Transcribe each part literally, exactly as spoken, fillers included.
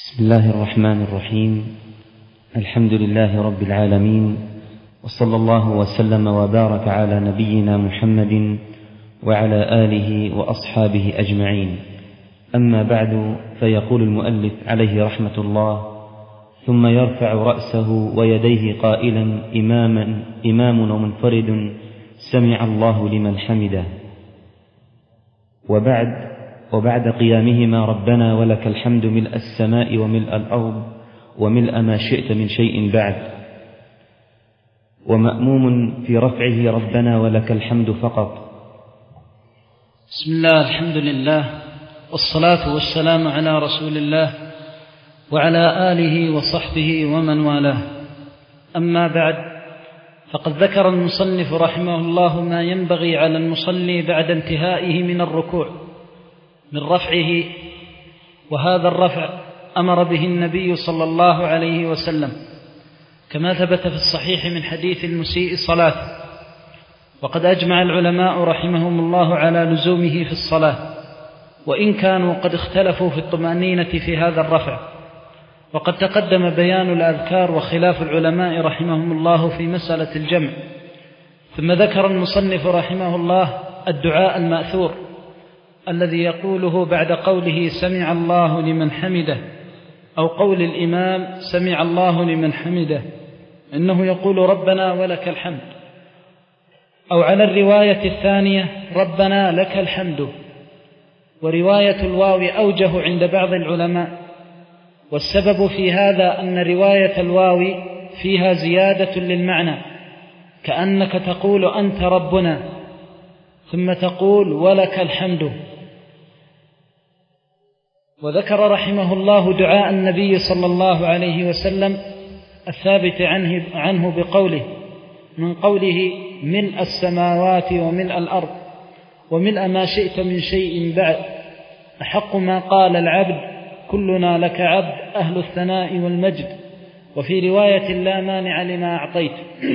بسم الله الرحمن الرحيم. الحمد لله رب العالمين، وصلى الله وسلم وبارك على نبينا محمد وعلى آله وأصحابه أجمعين. أما بعد، فيقول المؤلف عليه رحمة الله: ثم يرفع رأسه ويديه قائلا: إماما إمام ومنفرد سمع الله لمن حمده. وبعد وبعد قيامهما ربنا ولك الحمد ملء السماء وملء الأرض وملء ما شئت من شيء بعد. ومأموم في رفعه ربنا ولك الحمد فقط. بسم الله، الحمد لله، والصلاة والسلام على رسول الله وعلى آله وصحبه ومن والاه. أما بعد، فقد ذكر المصنف رحمه الله ما ينبغي على المصلي بعد انتهائه من الركوع من رفعه، وهذا الرفع أمر به النبي صلى الله عليه وسلم كما ثبت في الصحيح من حديث المسيء صلاة. وقد أجمع العلماء رحمهم الله على لزومه في الصلاة، وإن كانوا قد اختلفوا في الطمأنينة في هذا الرفع. وقد تقدم بيان الأذكار وخلاف العلماء رحمهم الله في مسألة الجمع. ثم ذكر المصنف رحمه الله الدعاء المأثور الذي يقوله بعد قوله سمع الله لمن حمده، أو قول الإمام سمع الله لمن حمده، إنه يقول ربنا ولك الحمد، أو على الرواية الثانية ربنا لك الحمد. ورواية الواو أوجه عند بعض العلماء، والسبب في هذا أن رواية الواو فيها زيادة للمعنى، كأنك تقول أنت ربنا ثم تقول ولك الحمد. وذكر رحمه الله دعاء النبي صلى الله عليه وسلم الثابت عنه, عنه بقوله من قوله ملء السماوات وملء الأرض وملء ما شئت من شيء بعد، أحق ما قال العبد كلنا لك عبد أهل الثناء والمجد. وفي رواية لا مانع لما أعطيت.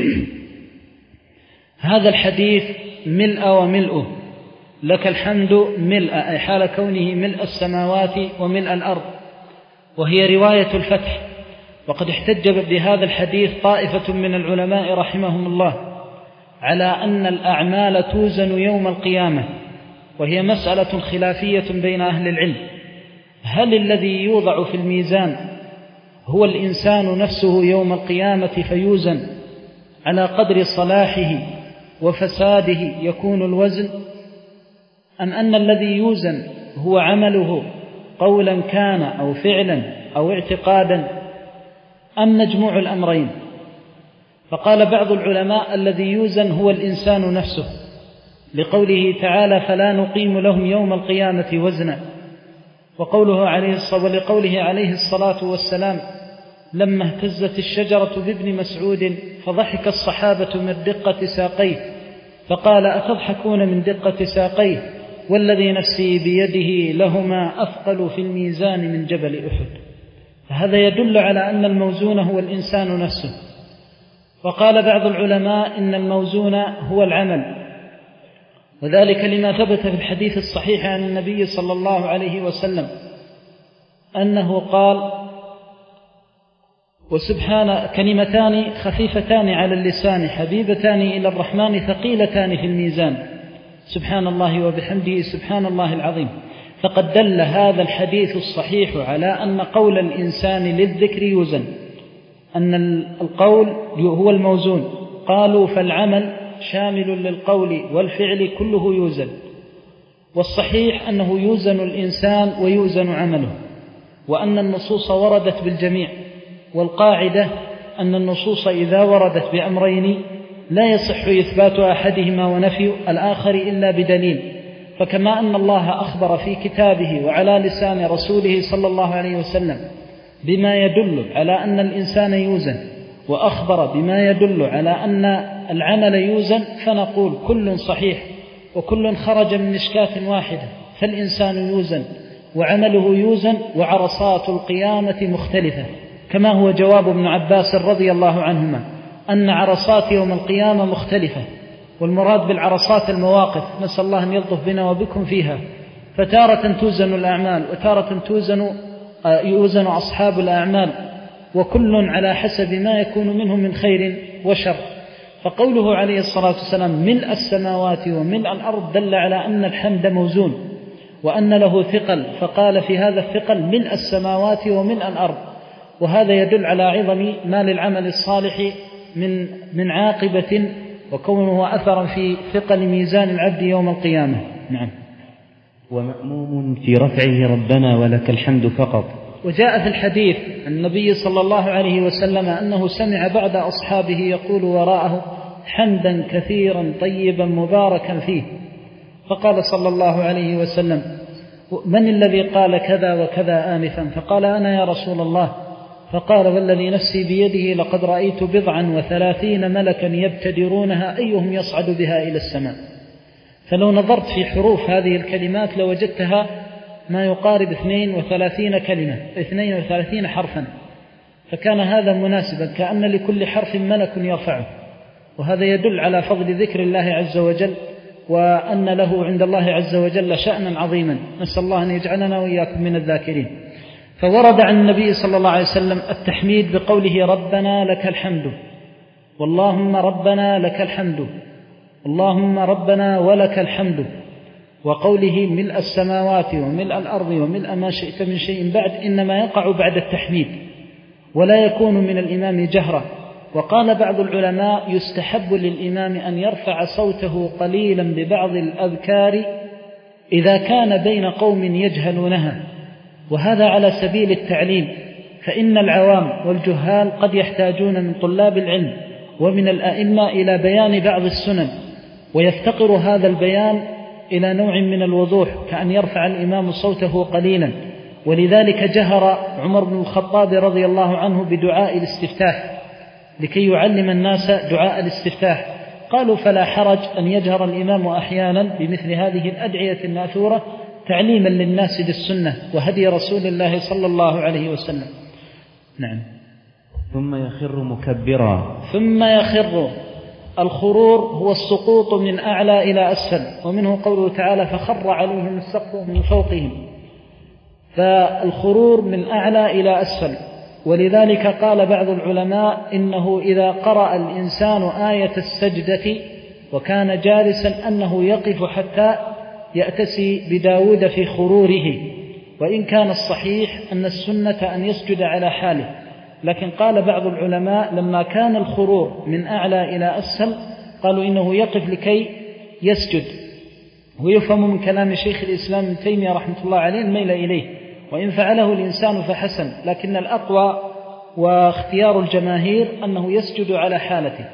هذا الحديث ملء وملؤه، لك الحمد ملء، أي حال كونه ملء السماوات وملء الأرض، وهي رواية الفتح. وقد احتج بهذا الحديث طائفة من العلماء رحمهم الله على أن الأعمال توزن يوم القيامة، وهي مسألة خلافية بين أهل العلم. هل الذي يوضع في الميزان هو الإنسان نفسه يوم القيامة فيوزن على قدر صلاحه وفساده يكون الوزن، أم أن الذي يوزن هو عمله قولا كان أو فعلا أو اعتقادا، أم مجموع الأمرين؟ فقال بعض العلماء الذي يوزن هو الإنسان نفسه، لقوله تعالى فلا نقيم لهم يوم القيامة وزنا. وقوله عليه الصلاة ولقوله عليه الصلاة والسلام لما اهتزت الشجرة بابن مسعود فضحك الصحابة من دقة ساقيه، فقال أتضحكون من دقة ساقيه والذي نفسي بيده لهما أثقل في الميزان من جبل أحد. فهذا يدل على أن الموزون هو الإنسان نفسه. وقال بعض العلماء إن الموزون هو العمل، وذلك لما ثبت في الحديث الصحيح عن النبي صلى الله عليه وسلم أنه قال وسبحان كلمتان خفيفتان على اللسان حبيبتان إلى الرحمن ثقيلتان في الميزان، سبحان الله وبحمده سبحان الله العظيم. فقد دل هذا الحديث الصحيح على أن قول الإنسان للذكر يوزن، أن القول هو الموزون. قالوا فالعمل شامل للقول والفعل كله يوزن، والصحيح أنه يوزن الإنسان ويوزن عمله، وأن النصوص وردت بالجميع. والقاعدة أن النصوص إذا وردت بأمرين لا يصح إثبات أحدهما ونفي الآخر إلا بدليل. فكما أن الله أخبر في كتابه وعلى لسان رسوله صلى الله عليه وسلم بما يدل على أن الإنسان يوزن، وأخبر بما يدل على أن العمل يوزن، فنقول كل صحيح وكل خرج من مشكاة واحدة، فالإنسان يوزن وعمله يوزن، وعرصات القيامة مختلفة، كما هو جواب ابن عباس رضي الله عنهما أن عرصات يوم القيامة مختلفة. والمراد بالعرصات المواقف، نسأل الله أن يلطف بنا وبكم فيها. فتارة توزن الأعمال وتارة توزن يوزن أصحاب الأعمال وكل على حسب ما يكون منه من خير وشر. فقوله عليه الصلاة والسلام ملء السماوات وملء الأرض دل على أن الحمد موزون وأن له ثقل، فقال في هذا الثقل ملء السماوات وملء الأرض، وهذا يدل على عظم ما للعمل الصالح من من عاقبة وكونه أثرا في ثقل ميزان العبد يوم القيامة. نعم. ومأموم في رفعه ربنا ولك الحمد فقط. وجاء في الحديث عن النبي صلى الله عليه وسلم أنه سمع بعض أصحابه يقول وراءه حمدا كثيرا طيبا مباركا فيه، فقال صلى الله عليه وسلم من الذي قال كذا وكذا آنفا؟ فقال أنا يا رسول الله. فقال والذي نفسي بيده لقد رأيت بضعا وثلاثين ملكا يبتدرونها أيهم يصعد بها إلى السماء. فلو نظرت في حروف هذه الكلمات لوجدتها ما يقارب اثنين وثلاثين كلمة اثنين وثلاثين حرفا، فكان هذا مناسبا كأن لكل حرف ملك يرفعه، وهذا يدل على فضل ذكر الله عز وجل وأن له عند الله عز وجل شأنا عظيما. نسأل الله أن يجعلنا وإياكم من الذاكرين. فورد عن النبي صلى الله عليه وسلم التحميد بقوله ربنا لك الحمد، واللهم ربنا لك الحمد، اللهم ربنا ولك الحمد، وقوله ملء السماوات وملء الأرض وملء ما شئت من شيء بعد إنما يقع بعد التحميد ولا يكون من الإمام جهرا. وقال بعض العلماء يستحب للإمام أن يرفع صوته قليلا ببعض الأذكار إذا كان بين قوم يجهلونها، وهذا على سبيل التعليم، فإن العوام والجهال قد يحتاجون من طلاب العلم ومن الأئمة إلى بيان بعض السنن، ويفتقر هذا البيان إلى نوع من الوضوح كأن يرفع الإمام صوته قليلا. ولذلك جهر عمر بن الخطاب رضي الله عنه بدعاء الاستفتاح لكي يعلم الناس دعاء الاستفتاح. قالوا فلا حرج أن يجهر الإمام أحيانا بمثل هذه الأدعية المأثورة تعليما للناس بالسنة وهدي رسول الله صلى الله عليه وسلم. نعم. ثم يخر مكبرا. ثم يخر. الخرور هو السقوط من أعلى إلى أسفل، ومنه قوله تعالى فخر عليهم السقف من فوقهم، فالخرور من أعلى إلى أسفل. ولذلك قال بعض العلماء إنه إذا قرأ الإنسان آية السجدة وكان جالسا أنه يقف حتى يأتسي بداود في خروره، وإن كان الصحيح أن السنة أن يسجد على حاله، لكن قال بعض العلماء لما كان الخرور من أعلى إلى أسفل قالوا إنه يقف لكي يسجد. ويفهم من كلام شيخ الإسلام ابن تيمية رحمة الله عليه الميل إليه، وإن فعله الإنسان فحسن، لكن الأقوى واختيار الجماهير أنه يسجد على حالته.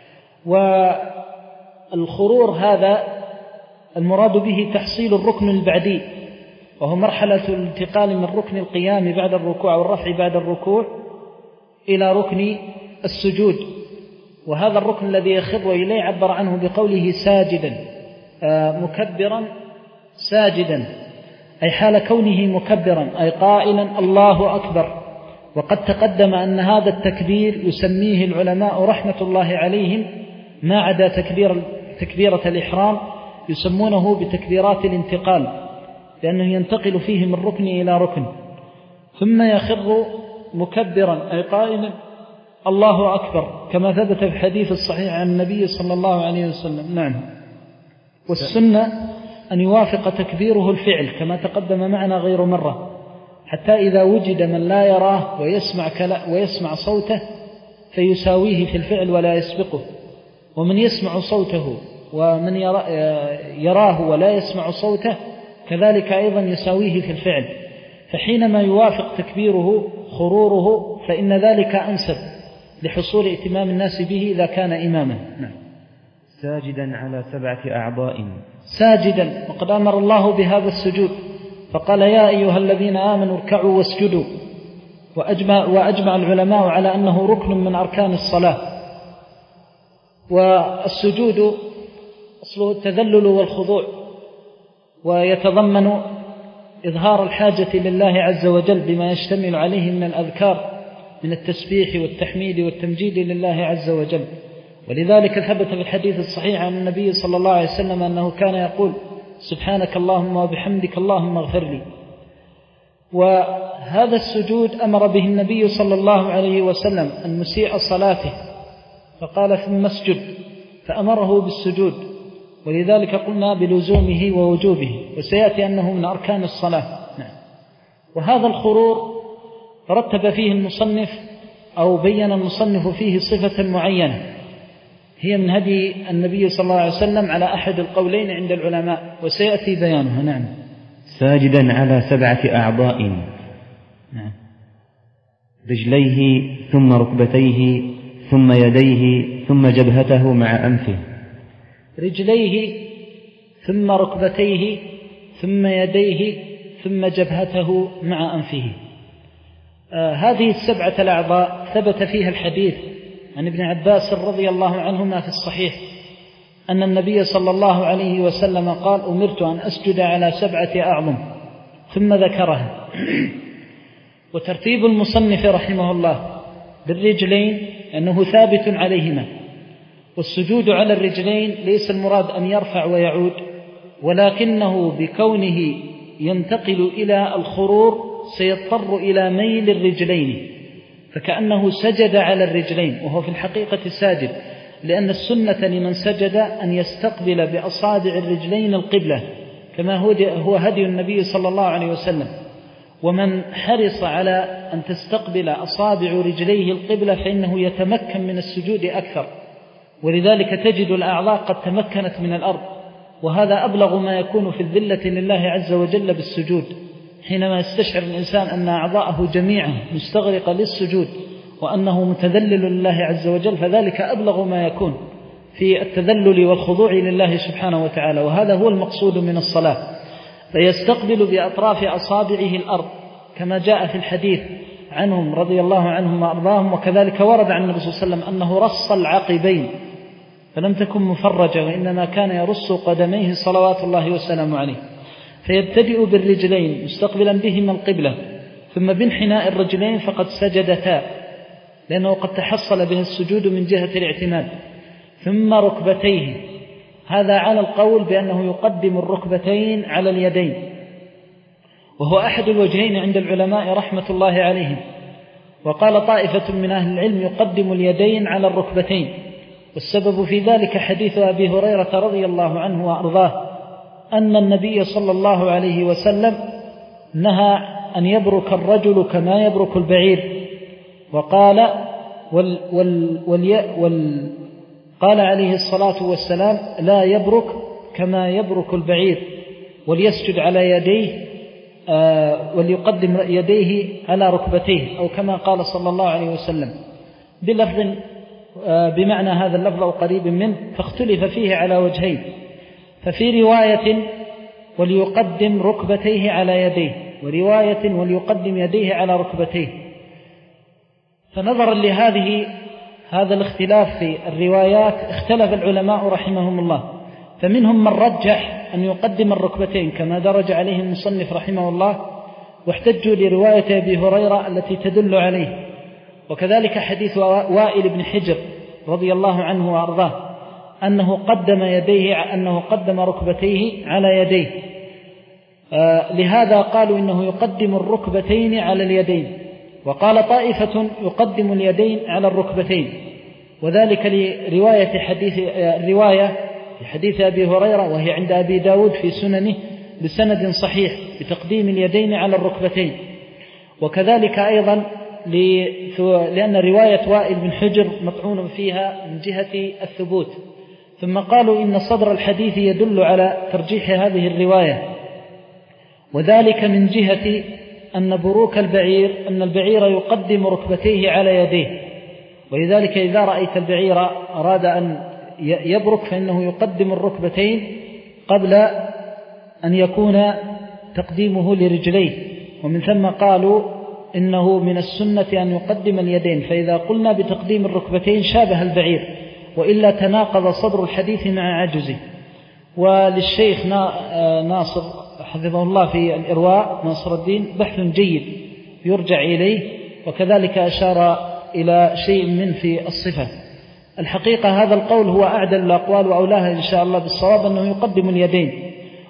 والخرور هذا المراد به تحصيل الركن البعدي، وهو مرحلة الانتقال من ركن القيام بعد الركوع والرفع بعد الركوع إلى ركن السجود. وهذا الركن الذي يخر إليه عبر عنه بقوله ساجدا، مكبرا ساجدا، أي حال كونه مكبرا أي قائلا الله أكبر. وقد تقدم أن هذا التكبير يسميه العلماء رحمة الله عليهم ما عدا تكبير تكبيرة الإحرام يسمونه بتكبيرات الانتقال، لأنه ينتقل فيه من ركن إلى ركن. ثم يخر مكبرا أي قائلا الله أكبر، كما ثبت في الحديث الصحيح عن النبي صلى الله عليه وسلم. نعم. والسنة أن يوافق تكبيره الفعل كما تقدم معنا غير مرة، حتى إذا وجد من لا يراه ويسمع, ويسمع صوته فيساويه في الفعل ولا يسبقه، ومن يسمع صوته ومن يراه ولا يسمع صوته كذلك أيضا يساويه في الفعل. فحينما يوافق تكبيره خروره فإن ذلك أنسب لحصول ائتمام الناس به إذا كان إماما. نعم. ساجدا على سبعة أعضاء. ساجدا، وقد أمر الله بهذا السجود فقال يا أيها الذين آمنوا اركعوا واسجدوا. وأجمع, وأجمع العلماء على أنه ركن من أركان الصلاة. والسجود أصله التذلل والخضوع، ويتضمن إظهار الحاجة لله عز وجل بما يشتمل عليه من الأذكار من التسبيح والتحميد والتمجيد لله عز وجل. ولذلك ثبت في الحديث الصحيح عن النبي صلى الله عليه وسلم أنه كان يقول سبحانك اللهم وبحمدك اللهم اغفر لي. وهذا السجود أمر به النبي صلى الله عليه وسلم أن مسيء صلاته فقال ثم اسجد، فأمره بالسجود، ولذلك قلنا بلزومه ووجوبه، وسيأتي أنه من أركان الصلاة. وهذا الخرور رتب فيه المصنف أو بين المصنف فيه صفة معينة هي من هدي النبي صلى الله عليه وسلم على أحد القولين عند العلماء، وسيأتي بيانها. نعم. ساجدا على سبعة أعضاء. نعم. رجليه ثم ركبتيه ثم يديه ثم جبهته مع أنفه. رجليه ثم ركبتيه ثم يديه ثم جبهته مع أنفه. آه هذه السبعة الأعضاء ثبت فيها الحديث عن ابن عباس رضي الله عنهما في الصحيح أن النبي صلى الله عليه وسلم قال: أمرت أن أسجد على سبعة أعظم، ثم ذكرها. وترتيب المصنف رحمه الله بالرجلين أنه ثابت عليهما، والسجود على الرجلين ليس المراد أن يرفع ويعود، ولكنه بكونه ينتقل إلى الخرور سيضطر إلى ميل الرجلين، فكأنه سجد على الرجلين وهو في الحقيقة ساجد، لأن السنة لمن سجد أن يستقبل بأصابع الرجلين القبلة كما هو هدي النبي صلى الله عليه وسلم. ومن حرص على أن تستقبل أصابع رجليه القبلة فإنه يتمكن من السجود أكثر، ولذلك تجد الأعضاء قد تمكنت من الأرض، وهذا أبلغ ما يكون في الذلة لله عز وجل بالسجود، حينما يستشعر الإنسان أن أعضاءه جميعا مستغرقة للسجود وأنه متذلل لله عز وجل، فذلك أبلغ ما يكون في التذلل والخضوع لله سبحانه وتعالى، وهذا هو المقصود من الصلاة. فيستقبل بأطراف أصابعه الأرض كما جاء في الحديث عنهم رضي الله عنهم وأرضاهم، وكذلك ورد عن النبي صلى الله عليه وسلم أنه رص العقبين فلم تكن مفرجة، وإنما كان يرص قدميه صلوات الله وسلامه عليه. فيبتدئ بالرجلين مستقبلا بهما القبلة، ثم بانحناء الرجلين فقد سجدتا لأنه قد تحصل به السجود من جهة الاعتماد، ثم ركبتيه، هذا على القول بأنه يقدم الركبتين على اليدين، وهو أحد الوجهين عند العلماء رحمة الله عليهم. وقال طائفة من أهل العلم يقدم اليدين على الركبتين، والسبب في ذلك حديث أبي هريرة رضي الله عنه وأرضاه أن النبي صلى الله عليه وسلم نهى أن يبرك الرجل كما يبرك البعير، وقال وال وال وال وال قال عليه الصلاة والسلام: لا يبرك كما يبرك البعير، وليسجد على يديه آه وليقدم يديه على ركبتيه، أو كما قال صلى الله عليه وسلم بلفظ آه بمعنى هذا اللفظ أو قريب منه، فاختلف فيه على وجهين. ففي رواية وليقدم ركبتيه على يديه، ورواية وليقدم يديه على ركبتيه. فنظرا لهذه هذا الاختلاف في الروايات اختلف العلماء رحمهم الله، فمنهم من رجح أن يقدم الركبتين كما درج عليه المصنف رحمه الله، واحتجوا لرواية أبي هريرة التي تدل عليه، وكذلك حديث وائل بن حجر رضي الله عنه وأرضاه أنه قدم يديه أنه قدم ركبتيه على يديه. آه لهذا قالوا إنه يقدم الركبتين على اليدين، وقال طائفة يقدم اليدين على الركبتين، وذلك لرواية حديث الرواية في حديث أبي هريرة وهي عند أبي داود في سننه بسند صحيح بتقديم اليدين على الركبتين. وكذلك أيضا لأن رواية وائل بن حجر مطعون فيها من جهة الثبوت، ثم قالوا إن صدر الحديث يدل على ترجيح هذه الرواية، وذلك من جهة أن بروك البعير أن البعير يقدم ركبتيه على يديه، ولذلك إذا رأيت البعير أراد أن يبرك فإنه يقدم الركبتين قبل أن يكون تقديمه لرجليه، ومن ثم قالوا إنه من السنة أن يقدم اليدين، فإذا قلنا بتقديم الركبتين شابه البعير، وإلا تناقض صدر الحديث مع عجزه. وللشيخ ناصر حفظه الله في الإرواء ناصر الدين بحث جيد يرجع إليه، وكذلك أشار إلى شيء من في الصفة. الحقيقة هذا القول هو أعدل الأقوال وأولاها إن شاء الله بالصواب، أنه يقدم اليدين،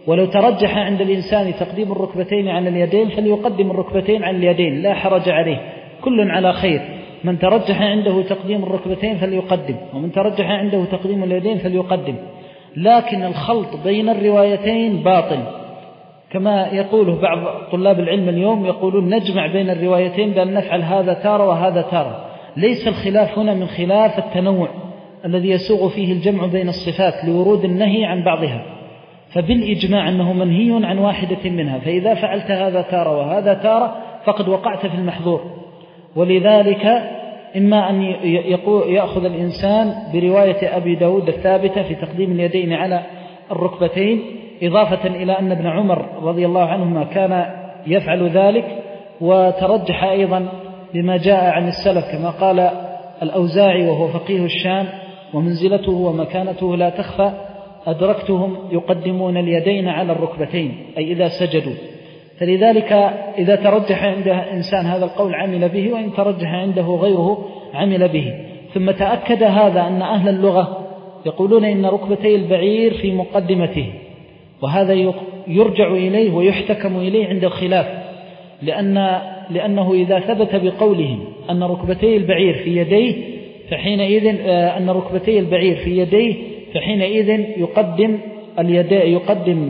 ولو ترجح عند الإنسان تقديم الركبتين على اليدين فليقدم الركبتين على اليدين، لا حرج عليه، كل على خير. من ترجح عنده تقديم الركبتين فليقدم، ومن ترجح عنده تقديم اليدين فليقدم. لكن الخلط بين الروايتين باطل، كما يقوله بعض طلاب العلم اليوم، يقولون نجمع بين الروايتين بأن نفعل هذا تارة وهذا تارة. ليس الخلاف هنا من خلاف التنوع الذي يسوغ فيه الجمع بين الصفات لورود النهي عن بعضها، فبالإجماع أنه منهي عن واحدة منها، فإذا فعلت هذا تارة وهذا تارة فقد وقعت في المحظور. ولذلك إما أن يأخذ الإنسان برواية أبي داود الثابتة في تقديم اليدين على الركبتين، إضافة إلى أن ابن عمر رضي الله عنهما كان يفعل ذلك، وترجح أيضا بما جاء عن السلف كما قال الأوزاعي وهو فقيه الشام: ومنزلته ومكانته لا تخفى، أدركتهم يقدمون اليدين على الركبتين، أي إذا سجدوا. فلذلك إذا ترجح عند إنسان هذا القول عمل به، وإن ترجح عنده غيره عمل به. ثم تأكد هذا أن أهل اللغة يقولون إن ركبتي البعير في مقدمته، وهذا يرجع إليه ويحتكم إليه عند الخلاف، لأن لأنه إذا ثبت بقولهم أن ركبتي البعير في يديه فحينئذ أن ركبتي البعير في يديه فحينئذ يقدم اليدين يقدم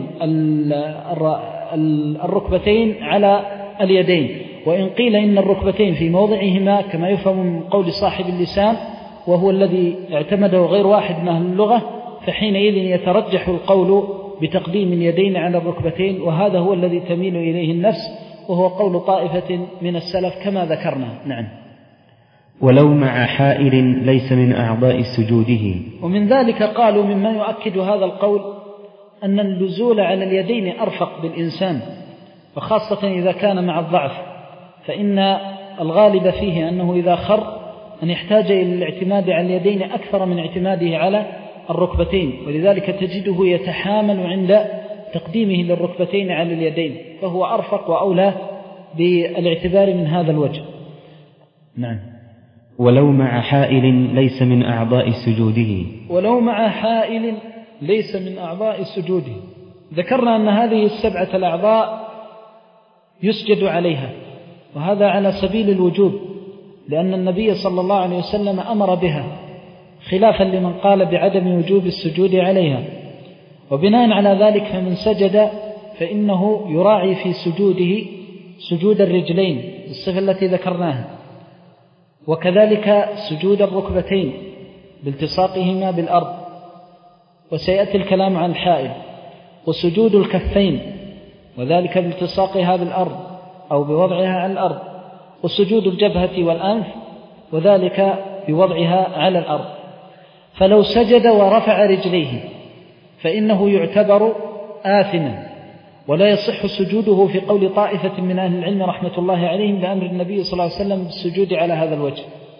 الركبتين على اليدين. وإن قيل إن الركبتين في موضعهما كما يفهم من قول صاحب اللسان، وهو الذي اعتمده غير واحد من أهل اللغة، فحينئذ يترجح القول بتقديم اليدين على الركبتين، وهذا هو الذي تميل إليه النفس، وهو قول طائفة من السلف كما ذكرنا. نعم. ولو مع حائل ليس من أعضاء سجوده. ومن ذلك قالوا مما يؤكد هذا القول أن النزول على اليدين أرفق بالإنسان، وخاصة إذا كان مع الضعف، فإن الغالب فيه أنه إذا خر أن يحتاج إلى الاعتماد على اليدين أكثر من اعتماده على الركبتين، ولذلك تجده يتحامل عند تقديمه للركبتين على اليدين، فهو أرفق وأولى بالاعتبار من هذا الوجه. نعم. ولو مع حائل ليس من أعضاء سجوده. ولو مع حائل ليس من أعضاء سجوده. ذكرنا أن هذه السبعة الأعضاء يسجد عليها، وهذا على سبيل الوجوب، لأن النبي صلى الله عليه وسلم أمر بها، خلافا لمن قال بعدم وجوب السجود عليها. وبناء على ذلك فمن سجد فإنه يراعي في سجوده سجود الرجلين الصفة التي ذكرناها، وكذلك سجود الركبتين بالتصاقهما بالأرض، وسيأتي الكلام عن الحائل، وسجود الكفين وذلك بالتصاقها بالأرض أو بوضعها على الأرض، وسجود الجبهة والأنف وذلك بوضعها على الأرض. فلو سجد ورفع رجليه فإنه يعتبر آثما، ولا يصح سجوده في قول طائفة من أهل العلم رحمة الله عليهم بأمر النبي صلى الله عليه وسلم بالسجود على هذا الوجه.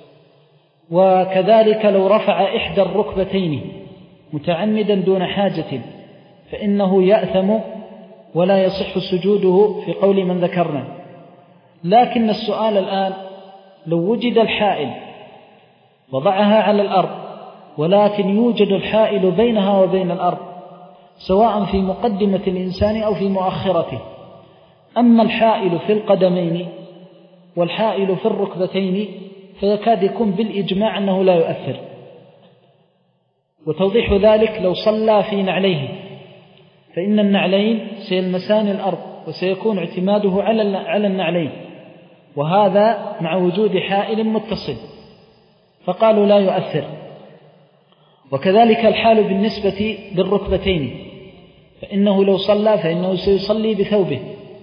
وكذلك لو رفع إحدى الركبتين متعمدا دون حاجة فإنه يأثم ولا يصح سجوده في قول من ذكرنا. لكن السؤال الآن، لو وجد الحائل وضعها على الأرض ولكن يوجد الحائل بينها وبين الأرض سواء في مقدمة الإنسان أو في مؤخرته، أما الحائل في القدمين والحائل في الركبتين فيكاد يكون بالإجماع أنه لا يؤثر. وتوضيح ذلك لو صلى في نعليه، فإن النعلين سيلمسان الأرض وسيكون اعتماده على النعلين، وهذا مع وجود حائل متصل، فقالوا لا يؤثر. وكذلك الحال بالنسبة للركبتين، فإنه لو صلى فإنه سيصلي بثوبه،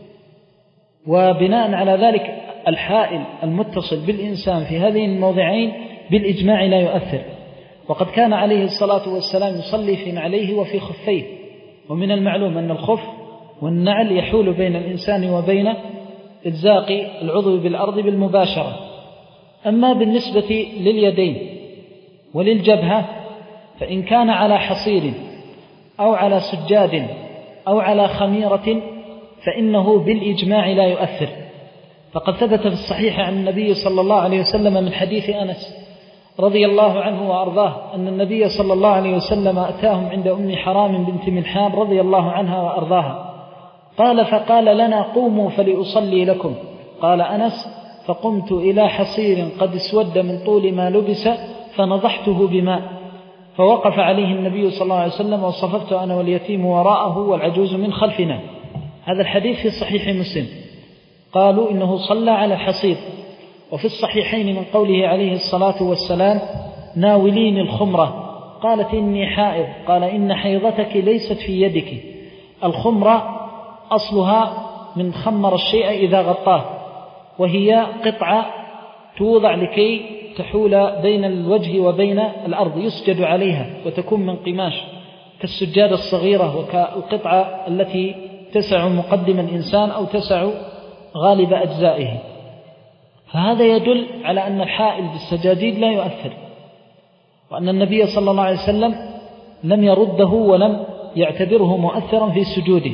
وبناء على ذلك الحائل المتصل بالإنسان في هذين الموضعين بالإجماع لا يؤثر. وقد كان عليه الصلاة والسلام يصلي في نعليه وفي خفيه، ومن المعلوم أن الخف والنعل يحول بين الإنسان وبين إلزاق العضو بالأرض بالمباشرة. أما بالنسبة لليدين وللجبهة فإن كان على حصير أو على سجاد أو على خميرة فإنه بالإجماع لا يؤثر. فقد ثبت في الصحيح عن النبي صلى الله عليه وسلم من حديث أنس رضي الله عنه وأرضاه أن النبي صلى الله عليه وسلم أتاهم عند أم حرام بنت ملحان رضي الله عنها وأرضاها، قال فقال لنا قوموا فلأصلي لكم. قال أنس فقمت إلى حصير قد اسود من طول ما لبس فنضحته بماء، فوقف عليه النبي صلى الله عليه وسلم وصففت أنا واليتيم وراءه والعجوز من خلفنا. هذا الحديث في صحيح مسلم. قالوا إنه صلى على الحصير. وفي الصحيحين من قوله عليه الصلاة والسلام ناولين الخمرة، قالت إني حائض، قال إن حيضتك ليست في يدك. الخمرة أصلها من خمر الشيء إذا غطاه، وهي قطعة توضع لكي تحول بين الوجه وبين الأرض، يسجد عليها وتكون من قماش كالسجادة الصغيرة وكالقطعة التي تسع مقدم الإنسان أو تسع غالب أجزائه. فهذا يدل على أن الحائل بالسجاجيد لا يؤثر، وأن النبي صلى الله عليه وسلم لم يرده ولم يعتبره مؤثرا في سجوده.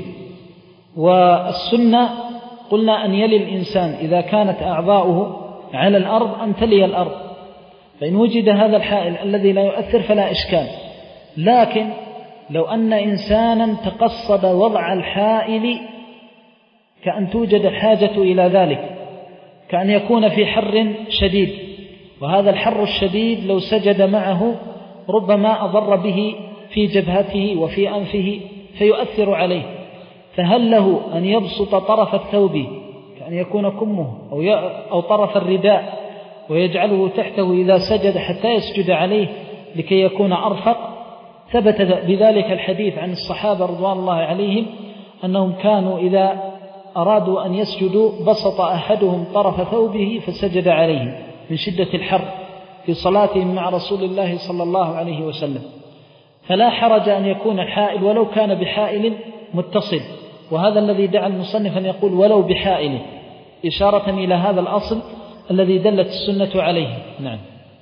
والسنة قلنا أن يلي الإنسان إذا كانت أعضاؤه على الأرض أن تلي الأرض، فإن وجد هذا الحائل الذي لا يؤثر فلا إشكال. لكن لو أن إنسانا تقصد وضع الحائل كأن توجد الحاجة إلى ذلك، كأن يكون في حر شديد، وهذا الحر الشديد لو سجد معه ربما أضر به في جبهته وفي أنفه فيؤثر عليه، فهل له أن يبسط طرف الثوب كأن يكون كمه أو, أو طرف الرداء ويجعله تحته إذا سجد حتى يسجد عليه لكي يكون أرفق؟ ثبت بذلك الحديث عن الصحابة رضوان الله عليهم أنهم كانوا إذا أرادوا أن يسجدوا بسط أحدهم طرف ثوبه فسجد عليه من شدة الحر في صلاتهم مع رسول الله صلى الله عليه وسلم. فلا حرج أن يكون الحائل ولو كان بحائل متصل، وهذا الذي دعا المصنف أن يقول ولو بحائل، إشارة إلى هذا الأصل الذي دلت السنة عليه. نعم.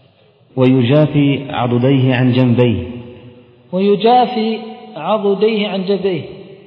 ويجافي عضديه عن جنبيه. ويجافي عضديه عن جنبيه.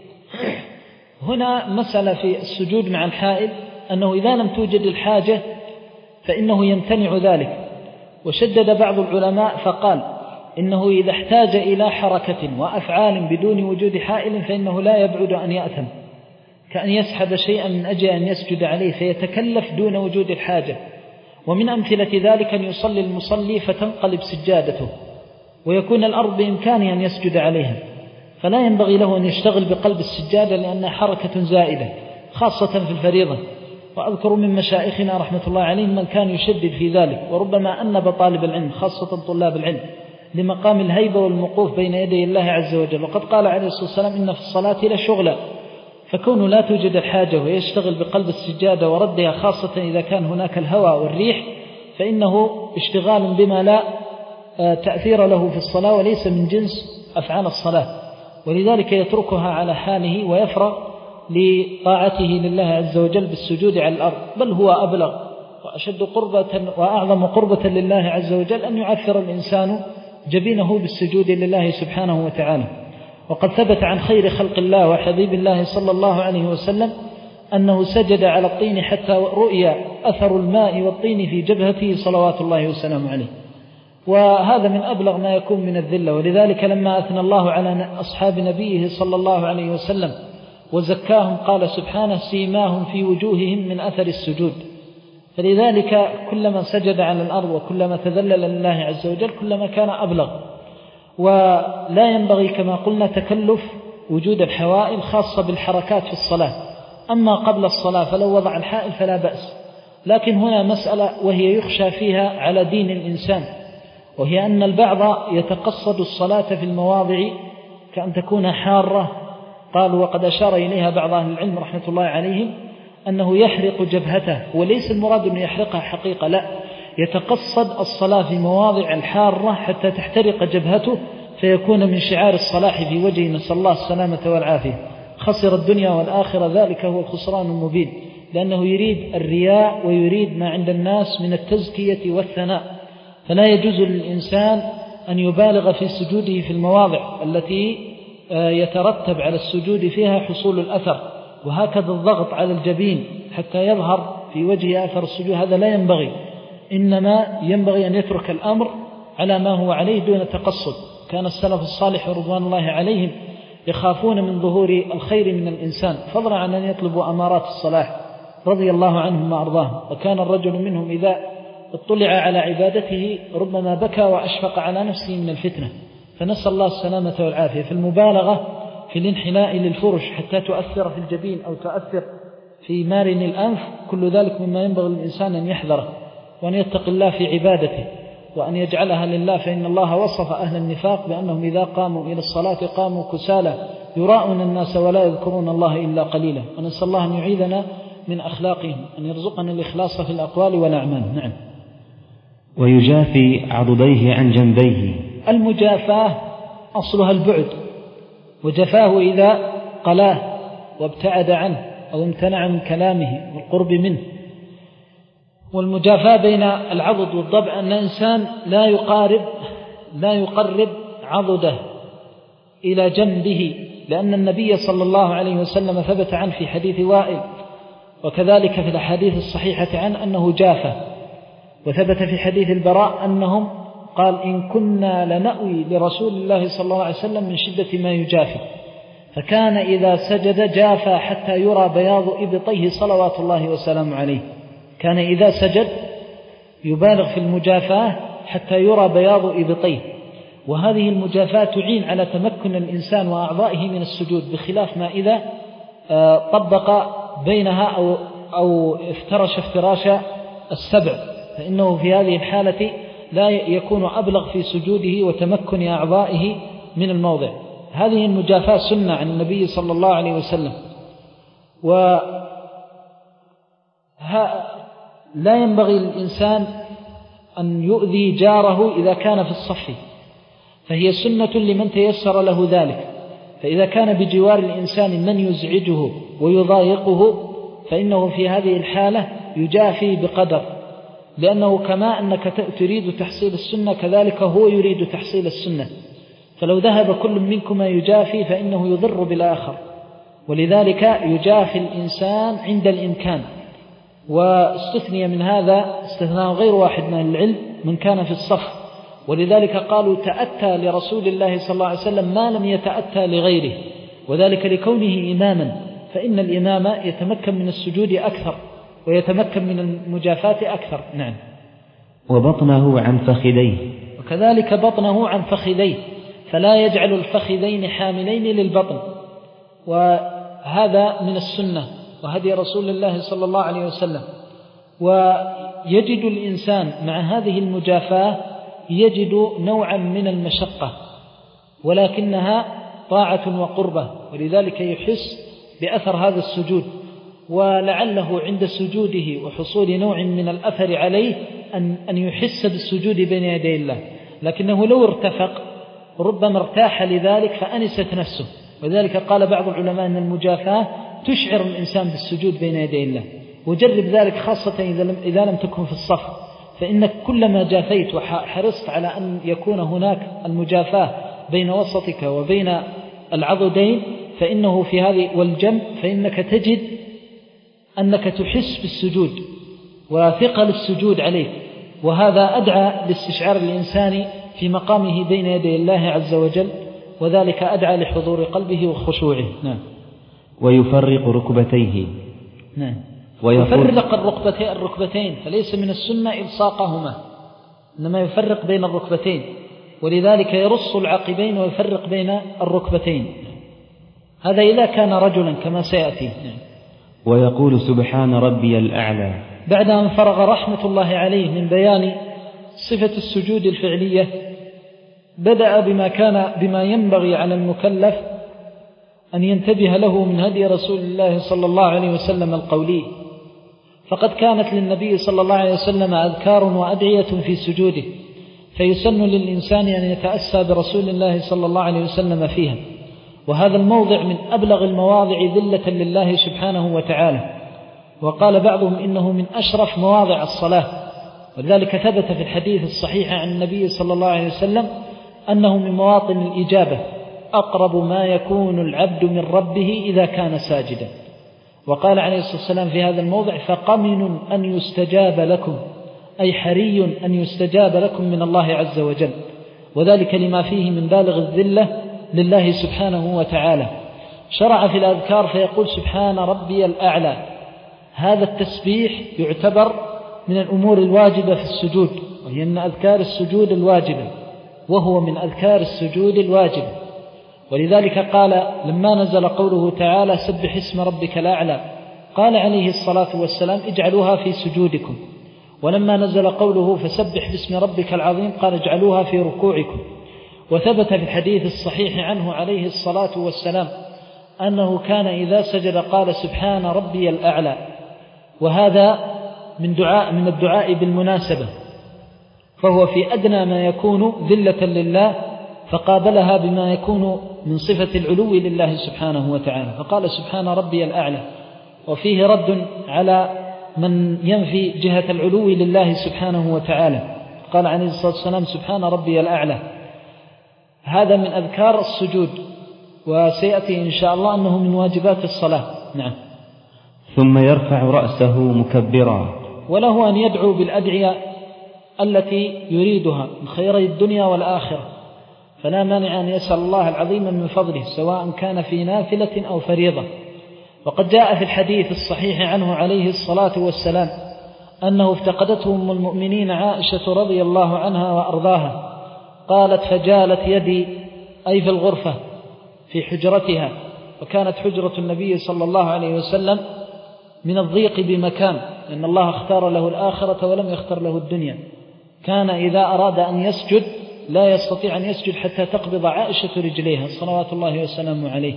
هنا مسألة في السجود مع الحائل أنه إذا لم توجد الحاجة فإنه يمتنع ذلك. وشدد بعض العلماء فقال إنه إذا احتاج إلى حركة وأفعال بدون وجود حائل فإنه لا يبعد أن يأثم، كأن يسحب شيئا من أجل أن يسجد عليه فيتكلف دون وجود الحاجة. ومن أمثلة ذلك أن يصلي المصلي فتنقلب سجادته ويكون الأرض بإمكانه أن يسجد عليها، فلا ينبغي له أن يشتغل بقلب السجادة لأنها حركة زائدة خاصة في الفريضة. وأذكر من مشائخنا رحمة الله عليهم من كان يشدد في ذلك، وربما أنب طالب العلم خاصة طلاب العلم لمقام الهيبة والمقوف بين يدي الله عز وجل. وقد قال عليه الصلاة والسلام إن في الصلاة لشغلا، فكونه لا توجد الحاجة ويشتغل بقلب السجادة وردها خاصة إذا كان هناك الهواء والريح فإنه اشتغال بما لا تأثير له في الصلاة وليس من جنس أفعال الصلاة، ولذلك يتركها على حاله ويفرغ لطاعته لله عز وجل بالسجود على الأرض. بل هو أبلغ وأشد قربة وأعظم قربة لله عز وجل أن يعثر الإنسان جبينه بالسجود لله سبحانه وتعالى. وقد ثبت عن خير خلق الله وحبيب الله صلى الله عليه وسلم أنه سجد على الطين حتى رؤي أثر الماء والطين في جبهته صلوات الله وسلامه عليه. وهذا من أبلغ ما يكون من الذلة. ولذلك لما أثنى الله على أصحاب نبيه صلى الله عليه وسلم وزكاهم قال سبحانه سيماهم في وجوههم من أثر السجود. فلذلك كلما سجد على الأرض وكلما تذلل لله عز وجل كلما كان أبلغ. ولا ينبغي كما قلنا تكلف وجود الحوائل خاصة بالحركات في الصلاة. أما قبل الصلاة فلو وضع الحائل فلا بأس. لكن هنا مسألة وهي يخشى فيها على دين الإنسان، وهي أن البعض يتقصد الصلاة في المواضع كأن تكون حارة. قالوا وقد أشار إليها بعض أهل العلم رحمة الله عليهم أنه يحرق جبهته، وليس المراد أنه يحرقها حقيقة، لا، يتقصد الصلاة في مواضع الحارة حتى تحترق جبهته فيكون من شعار الصلاح في وجهه، نسأل الله السلامة والعافية. خسر الدنيا والآخرة، ذلك هو الخسران المبين، لأنه يريد الرياء ويريد ما عند الناس من التزكية والثناء. فلا يجوز للإنسان أن يبالغ في سجوده في المواضع التي يترتب على السجود فيها حصول الأثر، وهكذا الضغط على الجبين حتى يظهر في وجه أثر السجود، هذا لا ينبغي. إنما ينبغي أن يترك الأمر على ما هو عليه دون تقصد. كان السلف الصالح رضوان الله عليهم يخافون من ظهور الخير من الإنسان فضلا عن أن يطلبوا أمارات الصلاح رضي الله عنهم وأرضاهم. وكان الرجل منهم إذا اطلع على عبادته ربما بكى وأشفق على نفسه من الفتنة، فنسأل الله السلامة والعافية. في المبالغة في الانحناء للفرش حتى تؤثر في الجبين أو تؤثر في مارن الأنف، كل ذلك مما ينبغي للإنسان أن يحذره وأن يتق الله في عبادته وأن يجعلها لله، فإن الله وصف أهل النفاق بأنهم إذا قاموا إلى الصلاة قاموا كسالى يراءون الناس ولا يذكرون الله إلا قليلا. ونسأل الله أن يعيذنا من أخلاقهم، أن يرزقنا الإخلاص في الأقوال والأعمال. نعم. ويجافي عضديه عن جنبيه. المجافاة أصلها البعد، وجفاه إذا قلاه وابتعد عنه أو امتنع من كلامه والقرب منه. والمجافاة بين العضد والضبع أن الإنسان لا يقارب لا يقرب عضده إلى جنبه، لأن النبي صلى الله عليه وسلم ثبت عنه في حديث وائل، وكذلك في الحديث الصحيحة عنه أنه جافى، وثبت في حديث البراء أنهم قال إن كنا لنأوي لرسول الله صلى الله عليه وسلم من شدة ما يجافي، فكان إذا سجد جافى حتى يرى بياض إبطيه صلوات الله وسلامه عليه. كان إذا سجد يبالغ في المجافاة حتى يرى بياض إبطيه. وهذه المجافاة تعين على تمكن الإنسان وأعضائه من السجود، بخلاف ما إذا طبق بينها أو, أو افترش افتراش السبع، فإنه في هذه الحالة لا يكون أبلغ في سجوده وتمكن أعضائه من الموضع. هذه المجافاة سنة عن النبي صلى الله عليه وسلم. ولا ينبغي للإنسان أن يؤذي جاره إذا كان في الصف، فهي سنة لمن تيسر له ذلك. فإذا كان بجوار الإنسان من يزعجه ويضايقه فإنه في هذه الحالة يجافي بقدر، لأنه كما أنك تريد تحصيل السنة كذلك هو يريد تحصيل السنة، فلو ذهب كل منكما يجافي فإنه يضر بالآخر. ولذلك يجافي الإنسان عند الإمكان. واستثني من هذا استثناء غير واحد من العلم من كان في الصف، ولذلك قالوا تأتى لرسول الله صلى الله عليه وسلم ما لم يتأتى لغيره، وذلك لكونه إماما، فإن الإمام يتمكن من السجود أكثر ويتمكن من المجافاة أكثر. نعم. وبطنه عن فخذيه، وكذلك بطنه عن فخذيه، فلا يجعل الفخذين حاملين للبطن، وهذا من السنة وهدي رسول الله صلى الله عليه وسلم. ويجد الإنسان مع هذه المجافاة يجد نوعا من المشقة، ولكنها طاعة وقربة، ولذلك يحس بأثر هذا السجود، ولعله عند سجوده وحصول نوع من الأثر عليه أن, أن يحس بالسجود بين يدي الله، لكنه لو ارتفق ربما ارتاح لذلك فأنست نفسه. وذلك قال بعض العلماء أن المجافاة تشعر الإنسان بالسجود بين يدي الله، وجرب ذلك خاصة إذا لم, إذا لم تكن في الصف، فإنك كلما جافيت وحرصت على أن يكون هناك المجافاة بين وسطك وبين العضدين فإنه في هذه والجنب، فإنك تجد أنك تحس بالسجود وثقل السجود عليك، وهذا أدعى لاستشعار الإنسان في مقامه بين يدي الله عز وجل، وذلك أدعى لحضور قلبه وخشوعه. نعم. ويفرق ركبتيه. نعم. ويفرق الركبتين الركبتين فليس من السنة إلصاقهما، إنما يفرق بين الركبتين، ولذلك يرص العقبين ويفرق بين الركبتين. هذا إذا كان رجلا كما سيأتي. نعم. ويقول سبحان ربي الأعلى، بعد أن فرغ رحمة الله عليه من بيان صفة السجود الفعلية بدأ بما كان بما ينبغي على المكلف أن ينتبه له من هدي رسول الله صلى الله عليه وسلم القولي. فقد كانت للنبي صلى الله عليه وسلم أذكار وأدعية في سجوده، فيسن للإنسان أن يتأسى برسول الله صلى الله عليه وسلم فيها، وهذا الموضع من أبلغ المواضع ذلة لله سبحانه وتعالى. وقال بعضهم إنه من أشرف مواضع الصلاة، ولذلك ثبت في الحديث الصحيح عن النبي صلى الله عليه وسلم أنه من مواطن الإجابة، أقرب ما يكون العبد من ربه إذا كان ساجدا. وقال عليه الصلاة والسلام في هذا الموضع فقمن أن يستجاب لكم، أي حري أن يستجاب لكم من الله عز وجل، وذلك لما فيه من بالغ الذلة لله سبحانه وتعالى. شرع في الأذكار فيقول سبحان ربي الأعلى. هذا التسبيح يعتبر من الأمور الواجبة في السجود، وهي من أذكار السجود الواجبة، وهو من أذكار السجود الواجبة. ولذلك قال لما نزل قوله تعالى سبح اسم ربك الأعلى قال عليه الصلاة والسلام اجعلوها في سجودكم، ولما نزل قوله فسبح باسم ربك العظيم قال اجعلوها في ركوعكم. وثبت في الحديث الصحيح عنه عليه الصلاة والسلام أنه كان إذا سجد قال سبحان ربي الأعلى، وهذا من دعاء من الدعاء بالمناسبة، فهو في أدنى ما يكون ذلة لله، فقابلها بما يكون من صفة العلو لله سبحانه وتعالى، فقال سبحان ربي الأعلى. وفيه رد على من ينفي جهة العلو لله سبحانه وتعالى، قال عليه الصلاة والسلام سبحان ربي الأعلى. هذا من أذكار السجود، وسيأتي إن شاء الله أنه من واجبات الصلاة. نعم. ثم يرفع رأسه مكبرا، وله أن يدعو بالأدعية التي يريدها من خيري الدنيا والآخرة، فلا مانع أن يسأل الله العظيم من فضله سواء كان في نافلة أو فريضة. وقد جاء في الحديث الصحيح عنه عليه الصلاة والسلام أنه افتقدته أم المؤمنين عائشة رضي الله عنها وأرضاها، قالت فجالت يدي أي في الغرفة في حجرتها، وكانت حجرة النبي صلى الله عليه وسلم من الضيق بمكان، لأن الله اختار له الآخرة ولم يختار له الدنيا. كان إذا أراد أن يسجد لا يستطيع أن يسجد حتى تقبض عائشة رجليها صلوات الله وسلامه عليه،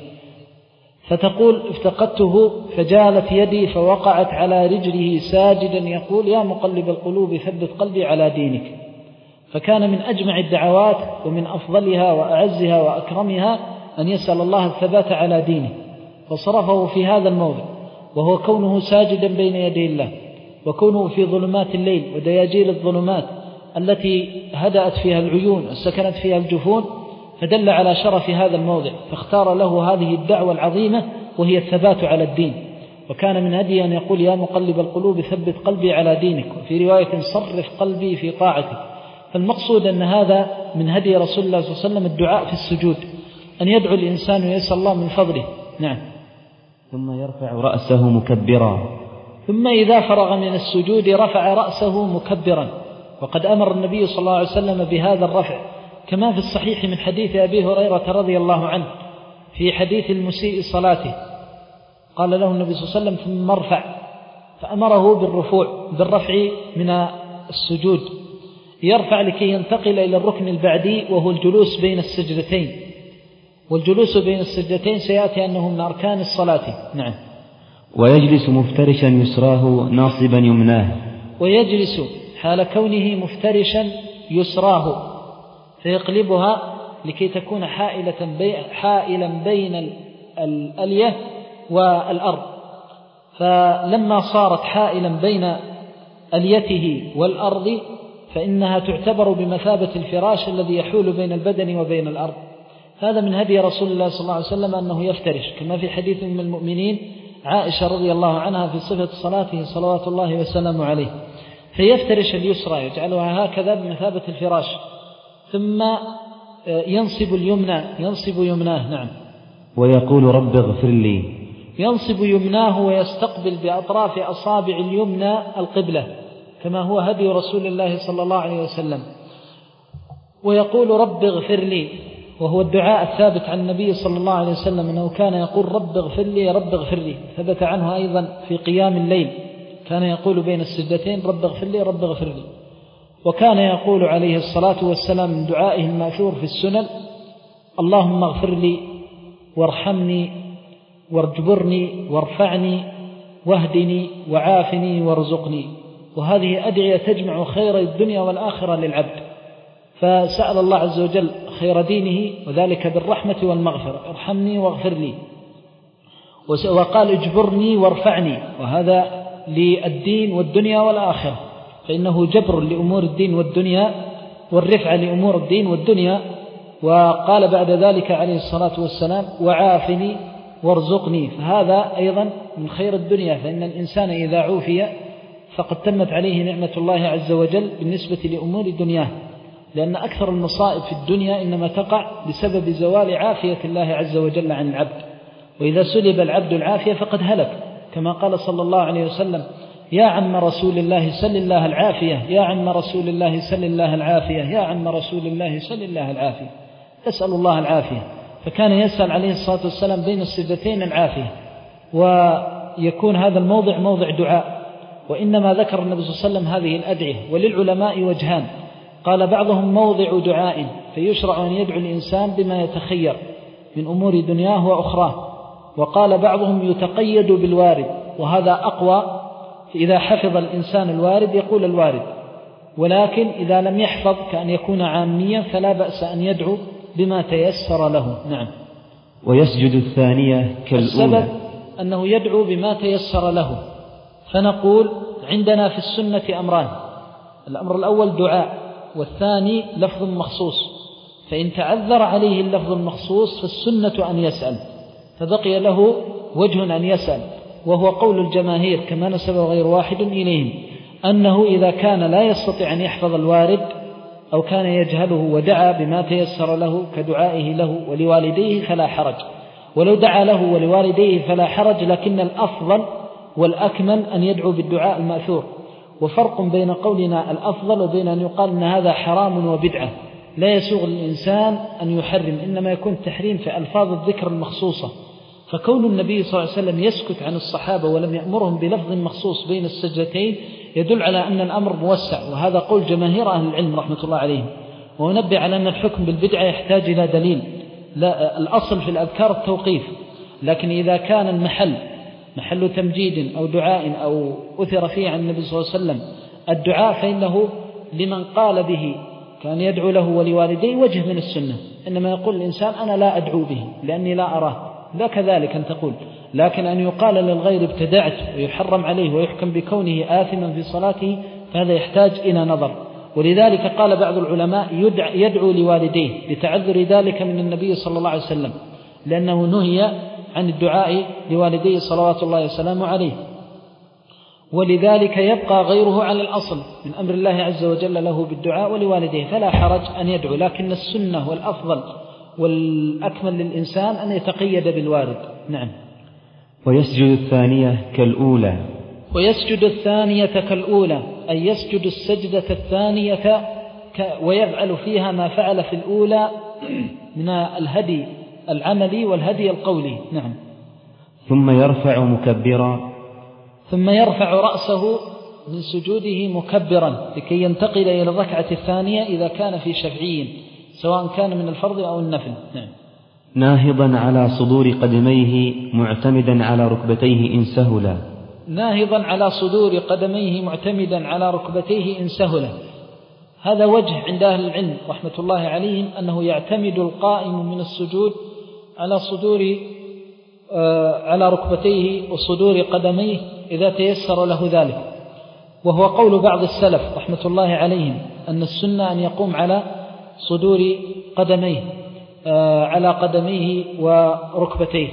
فتقول افتقدته فجالت يدي فوقعت على رجله ساجدا يقول يا مقلب القلوب ثبت قلبي على دينك. فكان من أجمع الدعوات ومن أفضلها وأعزها وأكرمها أن يسأل الله الثبات على دينه، فصرفه في هذا الموضع، وهو كونه ساجدا بين يدي الله، وكونه في ظلمات الليل ودياجيل الظلمات التي هدأت فيها العيون وسكنت فيها الجفون، فدل على شرف هذا الموضع، فاختار له هذه الدعوة العظيمة وهي الثبات على الدين. وكان من هدي أن يقول يا مقلب القلوب ثبت قلبي على دينك، وفي رواية صرف قلبي في طاعتك. فالمقصود أن هذا من هدي رسول الله صلى الله عليه وسلم الدعاء في السجود، أن يدعو الإنسان ويسأل الله من فضله. نعم. ثم يرفع رأسه مكبرا، ثم إذا فرغ من السجود رفع رأسه مكبرا، وقد أمر النبي صلى الله عليه وسلم بهذا الرفع كما في الصحيح من حديث أبي هريرة رضي الله عنه في حديث المسيء صلاته، قال له النبي صلى الله عليه وسلم ثم ارفع، فأمره بالرفوع بالرفع من السجود، يرفع لكي ينتقل إلى الركن البعدي وهو الجلوس بين السجدتين، والجلوس بين السجدتين سيأتي أنه من أركان الصلاة. نعم. ويجلس مفترشا يسراه ناصبا يمناه، ويجلس حال كونه مفترشا يسراه، فيقلبها لكي تكون حائلة بي حائلا بين الألية والأرض، فلما صارت حائلا بين أليته والأرض فإنها تعتبر بمثابة الفراش الذي يحول بين البدن وبين الأرض. هذا من هدي رسول الله صلى الله عليه وسلم أنه يفترش، كما في حديث من المؤمنين عائشة رضي الله عنها في صفة صلاته صلوات الله وسلامه عليه، فيفترش اليسرى يجعلها هكذا بمثابة الفراش، ثم ينصب اليمنى ينصب يمناه. نعم. ويقول رب اغفر لي، ينصب يمناه ويستقبل بأطراف أصابع اليمنى القبلة كما هو هدي رسول الله صلى الله عليه وسلم. ويقول رب اغفر لي، وهو الدعاء الثابت عن النبي صلى الله عليه وسلم أنه كان يقول رب اغفر لي رب اغفر لي، ثبت عنه أيضا في قيام الليل كان يقول بين السجدتين رب اغفر لي رب اغفر لي. وكان يقول عليه الصلاة والسلام من دعائه المأثور في السنن اللهم اغفر لي وارحمني وارجبرني وارفعني واهدني وعافني وارزقني. وهذه أدعية تجمع خير الدنيا والآخرة للعبد، فسأل الله عز وجل خير دينه وذلك بالرحمة والمغفرة، ارحمني واغفر لي. وقال اجبرني وارفعني، وهذا للدين والدنيا والآخرة، فإنه جبر لأمور الدين والدنيا والرفع لأمور الدين والدنيا. وقال بعد ذلك عليه الصلاة والسلام وعافني وارزقني، فهذا أيضا من خير الدنيا، فإن الإنسان إذا عوفي فقد تمت عليه نعمة الله عز وجل بالنسبة لأمور دنياه، لأن أكثر المصائب في الدنيا إنما تقع بسبب زوال عافية الله عز وجل عن العبد، وإذا سلب العبد العافية فقد هلك، كما قال صلى الله عليه وسلم: يا عم رسول الله سل الله العافية، يا عم رسول الله سل الله العافية، يا عم رسول الله سل الله العافية. تسأل الله العافية، فكان يسأل عليه الصلاة والسلام بين السجدتين العافية، ويكون هذا الموضع موضع دعاء. وإنما ذكر النبي صلى الله عليه وسلم هذه الأدعية، وللعلماء وجهان: قال بعضهم موضع دعاء، فيشرع أن يدعو الإنسان بما يتخير من أمور دنياه وأخراه، وقال بعضهم يتقيد بالوارد، وهذا أقوى. إذا حفظ الإنسان الوارد يقول الوارد، ولكن إذا لم يحفظ كأن يكون عاميا فلا بأس أن يدعو بما تيسر له. نعم. ويسجد الثانية كالأولى. السبب أنه يدعو بما تيسر له، فنقول عندنا في السنة أمران: الأمر الأول دعاء، والثاني لفظ مخصوص. فإن تعذر عليه اللفظ المخصوص فالسنة أن يسأل، فبقي له وجه أن يسأل، وهو قول الجماهير كما نسب غير واحد إليهم، أنه إذا كان لا يستطيع أن يحفظ الوارد أو كان يجهله ودعا بما تيسر له كدعائه له ولوالديه فلا حرج، ولو دعا له ولوالديه فلا حرج، لكن الأفضل والأكمل أن يدعو بالدعاء المأثور. وفرق بين قولنا الأفضل وبين أن يقال أن هذا حرام وبدعة. لا يسوغ الإنسان أن يحرم، إنما يكون تحريم في ألفاظ الذكر المخصوصة. فكون النبي صلى الله عليه وسلم يسكت عن الصحابة ولم يأمرهم بلفظ مخصوص بين السجدتين يدل على أن الأمر موسع، وهذا قول جماهير أهل العلم رحمة الله عليهم. ونبه على أن الحكم بالبدعة يحتاج إلى دليل. لا، الأصل في الأذكار التوقيف، لكن إذا كان المحل محل تمجيد أو دعاء أو أثر فيه عن النبي صلى الله عليه وسلم الدعاء، فإنه لمن قال به كان يدعو له ولوالديه وجه من السنة. إنما يقول الإنسان أنا لا أدعو به لأني لا أراه، لا كذلك أن تقول. لكن أن يقال للغير ابتدعت ويحرم عليه ويحكم بكونه آثما في صلاته فهذا يحتاج إلى نظر. ولذلك قال بعض العلماء يدعو لوالديه لتعذر ذلك من النبي صلى الله عليه وسلم، لأنه نهي عن الدعاء لوالديه صلوات الله وسلامه عليه. ولذلك يبقى غيره على الأصل من أمر الله عز وجل له بالدعاء ولوالديه، فلا حرج أن يدعو، لكن السنة والأفضل والأكمل للإنسان أن يتقيد بالوارد. نعم. ويسجد الثانية كالأولى. ويسجد الثانية كالأولى، أي يسجد السجدة الثانية ويفعل فيها ما فعل في الأولى من الهدي العملي والهدي القولي. نعم. ثم يرفع مكبرا. ثم يرفع رأسه من سجوده مكبرا لكي ينتقل إلى الركعة الثانية إذا كان في شفعي، سواء كان من الفرض أو النفل. نعم. ناهضا على صدور قدميه معتمدا على ركبتيه إن سهلا. ناهضا على صدور قدميه معتمدا على ركبتيه إن سهلا، هذا وجه عند أهل العلم رحمة الله عليهم أنه يعتمد القائم من السجود على صدور آه على ركبتيه وصدور قدميه إذا تيسر له ذلك، وهو قول بعض السلف رحمة الله عليهم أن السنة أن يقوم على صدور قدميه آه على قدميه وركبتيه.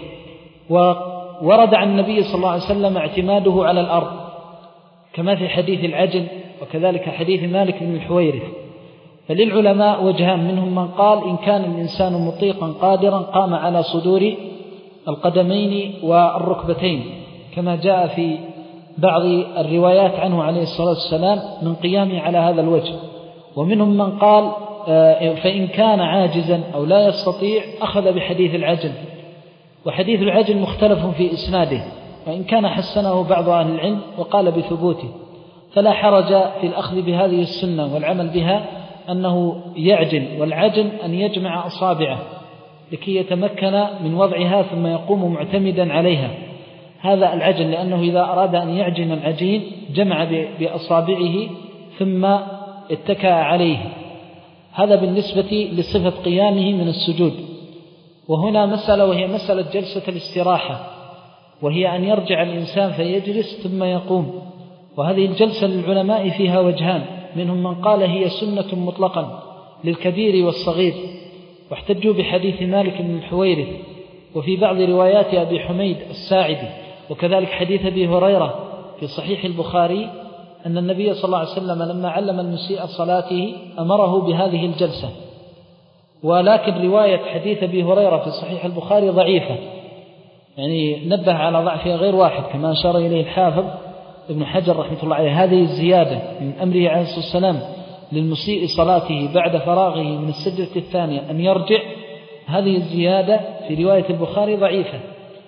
وورد عن النبي صلى الله عليه وسلم اعتماده على الأرض كما في حديث العجل وكذلك حديث مالك بن الحويرث. فللعلماء وجهان، منهم من قال إن كان الإنسان مطيقا قادرا قام على صدور القدمين والركبتين كما جاء في بعض الروايات عنه عليه الصلاة والسلام من قيامه على هذا الوجه. ومنهم من قال فإن كان عاجزا أو لا يستطيع أخذ بحديث العجل، وحديث العجل مختلف في إسناده، وإن كان حسنه بعض أهل العلم وقال بثبوته، فلا حرج في الأخذ بهذه السنة والعمل بها أنه يعجل، والعجل أن يجمع أصابعه لكي يتمكن من وضعها ثم يقوم معتمدا عليها، هذا العجل، لأنه إذا أراد أن يعجن العجين جمع بأصابعه ثم اتكأ عليه. هذا بالنسبة لصفة قيامه من السجود. وهنا مسألة وهي مسألة جلسة الاستراحة، وهي أن يرجع الإنسان فيجلس ثم يقوم، وهذه الجلسة للعلماء فيها وجهان، منهم من قال هي سنة مطلقا للكبير والصغير واحتجوا بحديث مالك بن الحويرث، وفي بعض روايات أبي حميد الساعدي، وكذلك حديث أبي هريرة في صحيح البخاري أن النبي صلى الله عليه وسلم لما علم المسيء صلاته أمره بهذه الجلسة، ولكن رواية حديث أبي هريرة في صحيح البخاري ضعيفة، يعني نبه على ضعفها غير واحد كما أشار إليه الحافظ ابن حجر رحمة الله عليه. هذه الزيادة من أمره عليه الصلاة والسلام للمسيء صلاته بعد فراغه من السجدة الثانية أن يرجع، هذه الزيادة في رواية البخاري ضعيفة.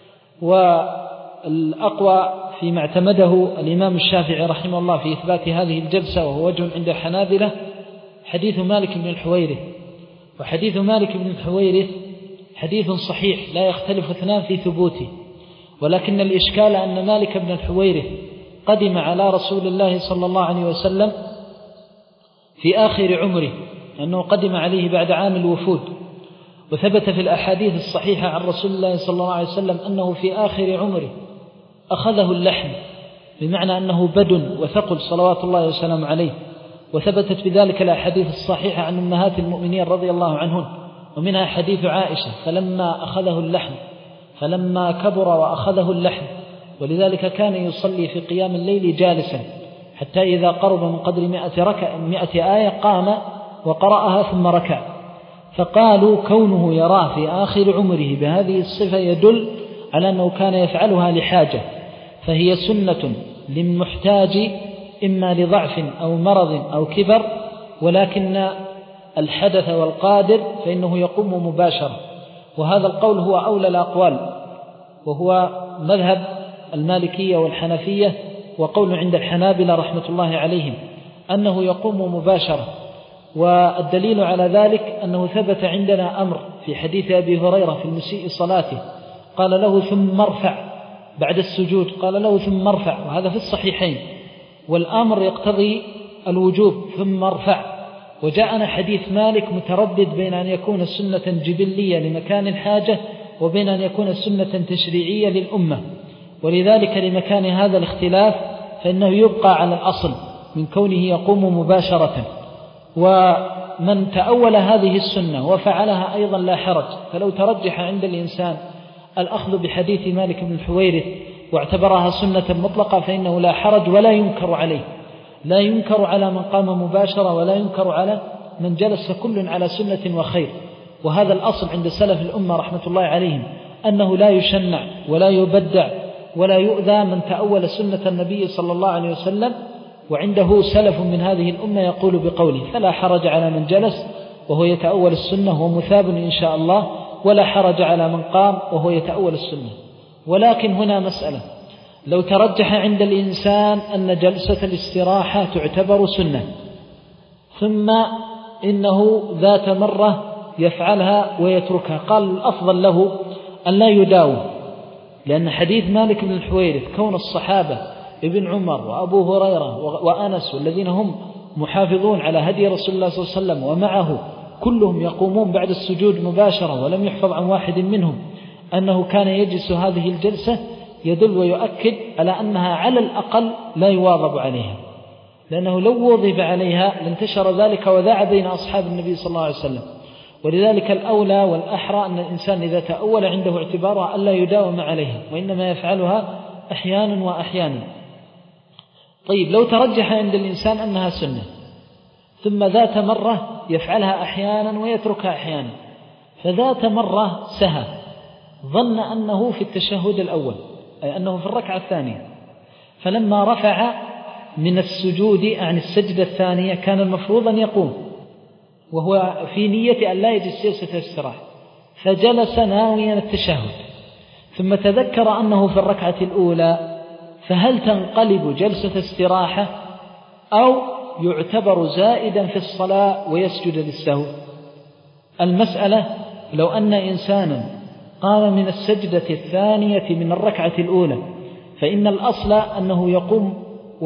والأقوى فيما اعتمده الإمام الشافعي رحمه الله في إثبات هذه الجلسة، وهو وجه عند الحنابلة، حديث مالك بن الحويرث. وحديث مالك بن الحويرث حديث صحيح لا يختلف اثنان في ثبوته، ولكن الإشكال أن مالك بن الحويرث قدم على رسول الله صلى الله عليه وسلم في آخر عمره، أنه قدم عليه بعد عام الوفود، وثبت في الأحاديث الصحيحة عن رسول الله صلى الله عليه وسلم أنه في آخر عمره أخذه اللحم، بمعنى أنه بدن وثقل صلوات الله وسلامه عليه. وثبتت بذلك الأحاديث الصحيحة عن أمهات المؤمنين رضي الله عنهن، ومنها حديث عائشة فلما أخذه اللحم فلما كبر وأخذه اللحم، ولذلك كان يصلي في قيام الليل جالسا حتى إذا قرب من قدر مئة, ركع مئة آية قام وقرأها ثم ركع. فقالوا كونه يراه في آخر عمره بهذه الصفة يدل على أنه كان يفعلها لحاجة، فهي سنة للمحتاج إما لضعف أو مرض أو كبر، ولكن الحدث والقادر فإنه يقوم مباشرة. وهذا القول هو أولى الأقوال، وهو مذهب المالكية والحنفية، وقول عند الحنابلة رحمة الله عليهم أنه يقوم مباشرة. والدليل على ذلك أنه ثبت عندنا أمر في حديث أبي هريرة في المسيء صلاته، قال له ثم ارفع بعد السجود، قال له ثم ارفع، وهذا في الصحيحين، والأمر يقتضي الوجوب ثم ارفع. وجاءنا حديث مالك متردد بين أن يكون سنة جبلية لمكان الحاجة وبين أن يكون سنة تشريعية للأمة، ولذلك لمكان هذا الاختلاف فإنه يبقى على الأصل من كونه يقوم مباشرة. ومن تأول هذه السنة وفعلها أيضا لا حرج، فلو ترجح عند الإنسان الأخذ بحديث مالك بن الحويرث واعتبرها سنة مطلقة فإنه لا حرج ولا ينكر عليه، لا ينكر على من قام مباشرة ولا ينكر على من جلس، كل على سنة وخير. وهذا الأصل عند سلف الأمة رحمة الله عليهم، أنه لا يشنع ولا يبدع ولا يؤذى من تأول سنة النبي صلى الله عليه وسلم، وعنده سلف من هذه الأمة يقول بقوله، فلا حرج على من جلس وهو يتأول السنة ومثاب إن شاء الله، ولا حرج على من قام وهو يتأول السنة. ولكن هنا مسألة، لو ترجح عند الإنسان أن جلسة الاستراحة تعتبر سنة، ثم إنه ذات مرة يفعلها ويتركها، قال الأفضل له أن لا يداوم، لأن حديث مالك بن الحويرث كون الصحابة ابن عمر وأبو هريرة وأنس والذين هم محافظون على هدي رسول الله صلى الله عليه وسلم ومعه كلهم يقومون بعد السجود مباشرة، ولم يحفظ عن واحد منهم أنه كان يجلس هذه الجلسة، يدل ويؤكد على أنها على الأقل لا يواظب عليها، لأنه لو وظب عليها لانتشر ذلك وذاع بين أصحاب النبي صلى الله عليه وسلم. ولذلك الأولى والأحرى أن الإنسان إذا تأول عنده اعتبارها ألا يداوم عليها، وإنما يفعلها أحيانا وأحيانا. طيب لو ترجح عند الإنسان أنها سنة، ثم ذات مرة يفعلها أحيانا ويتركها أحيانا، فذات مرة سهى ظن أنه في التشهد الأول، أي أنه في الركعة الثانية، فلما رفع من السجود عن السجدة الثانية كان المفروض أن يقوم وهو في نية أن لا يجلس جلسة الاستراحة، فجلس ناويا التشهد، ثم تذكر أنه في الركعة الأولى، فهل تنقلب جلسة استراحة أو يعتبر زائدا في الصلاة ويسجد للسهو؟ المسألة لو أن إنسانا قام من السجدة الثانية من الركعة الأولى، فإن الأصل أنه يقوم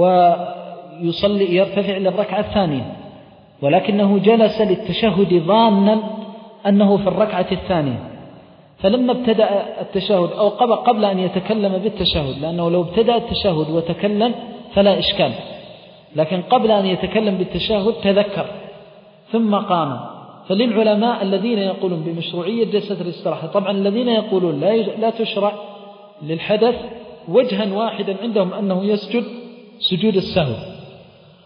ويصلي يرتفع للركعة الثانية، ولكنه جلس للتشهد ظانا أنه في الركعة الثانية، فلما ابتدأ التشهد أو قبل أن يتكلم بالتشهد، لأنه لو ابتدأ التشهد وتكلم فلا إشكال، لكن قبل أن يتكلم بالتشهد تذكر ثم قام. فللعلماء الذين يقولون بمشروعية جلسة الاستراحة، طبعا الذين يقولون لا لا تشرع للحدث وجها واحدا عندهم أنه يسجد سجود السهو،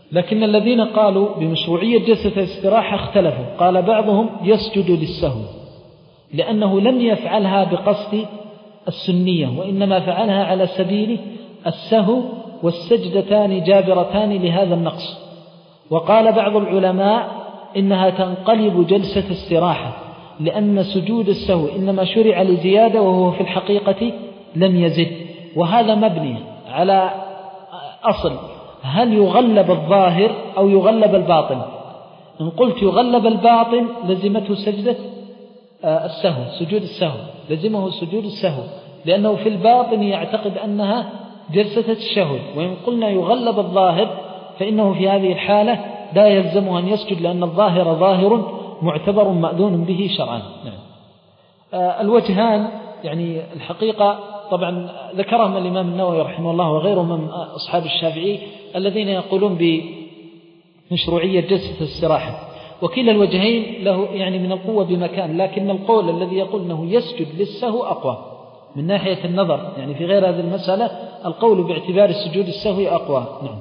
لكن الذين قالوا بمشروعية جلسة الاستراحة اختلفوا. قال بعضهم يسجد للسهو لأنه لم يفعلها بقصد السنية، وإنما فعلها على سبيل السهو، والسجدتان جابرتان لهذا النقص. وقال بعض العلماء إنها تنقلب جلسة استراحة، لأن سجود السهو إنما شرع لزيادة وهو في الحقيقة لم يزد. وهذا مبني على أصل: هل يغلب الظاهر أو يغلب الباطن؟ إن قلت يغلب الباطن لزمته سجدة السهو، سجود السهو، لزمه سجود السهو، لأنه في الباطن يعتقد أنها جلسة الشهود. وإن قلنا يغلب الظاهر فإنه في هذه الحالة لا يلزمه أن يسجد، لأن الظاهر ظاهر معتبر مأذون به شرعا. الوجهان يعني الحقيقة طبعا ذكرهم الإمام النووي رحمه الله وغيره من أصحاب الشافعي الذين يقولون بمشروعية جلسة الاستراحة، وكلا الوجهين له يعني من القوة بمكان، لكن القول الذي يقول أنه يسجد للسهو أقوى من ناحية النظر، يعني في غير هذه المسألة القول باعتبار السجود السهو أقوى. نعم.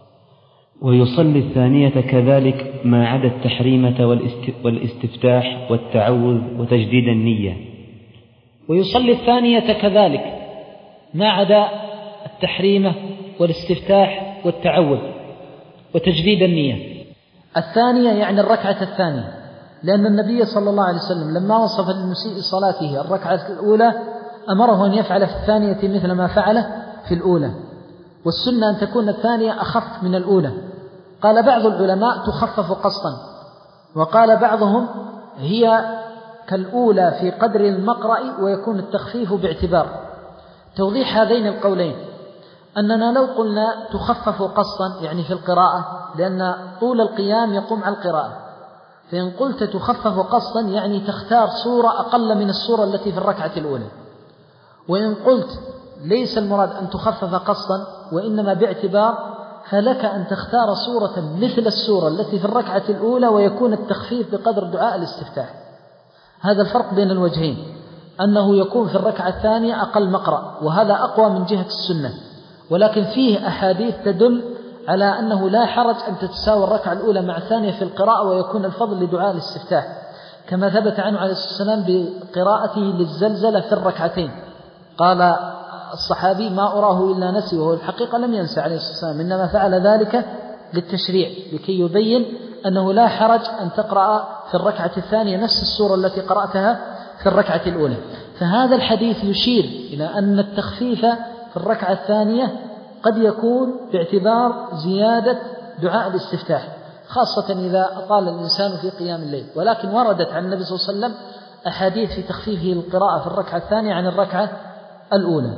ويصلي الثانية كذلك ما عدا التحريمة والاستفتاح والتعوذ وتجديد النية. ويصلي الثانية كذلك ما عدا التحريمة والاستفتاح والتعوذ وتجديد النية. الثانية يعني الركعة الثانية، لأن النبي صلى الله عليه وسلم لما وصف للمسيء صلاته الركعة الأولى أمره أن يفعل في الثانية مثل ما فعله في الأولى، والسنة أن تكون الثانية أخف من الأولى. قال بعض العلماء تخفف قسطا، وقال بعضهم هي كالأولى في قدر المقرأ ويكون التخفيف باعتبار. توضيح هذين القولين أننا لو قلنا تخفف قسطا يعني في القراءة، لأن طول القيام يقوم على القراءة، فإن قلت تخفف قسطا يعني تختار صورة أقل من الصورة التي في الركعة الأولى. وإن قلت ليس المراد أن تخفف قسطا وإنما باعتبار، فلك أن تختار صورة مثل الصورة التي في الركعة الأولى ويكون التخفيف بقدر دعاء الاستفتاح. هذا الفرق بين الوجهين، أنه يكون في الركعة الثانية أقل مقرأ، وهذا أقوى من جهة السنة، ولكن فيه أحاديث تدل على أنه لا حرج أن تتساوى الركعة الأولى مع الثانية في القراءة ويكون الفضل لدعاء الاستفتاح، كما ثبت عنه عليه الصلاة والسلام بقراءته للزلزلة في الركعتين. قال الصحابي ما أراه إلا نسي، وهو الحقيقة لم ينسى عليه الصلاة والسلام، إنما فعل ذلك للتشريع لكي يبين أنه لا حرج أن تقرأ في الركعة الثانية نفس السورة التي قرأتها في الركعة الأولى. فهذا الحديث يشير إلى أن التخفيف في الركعة الثانية قد يكون باعتبار زيادة دعاء الاستفتاح، خاصة إذا أطال الإنسان في قيام الليل. ولكن وردت عن النبي صلى الله عليه وسلم أحاديث في تخفيفه القراءة في الركعة الثانية عن الركعة الأولى.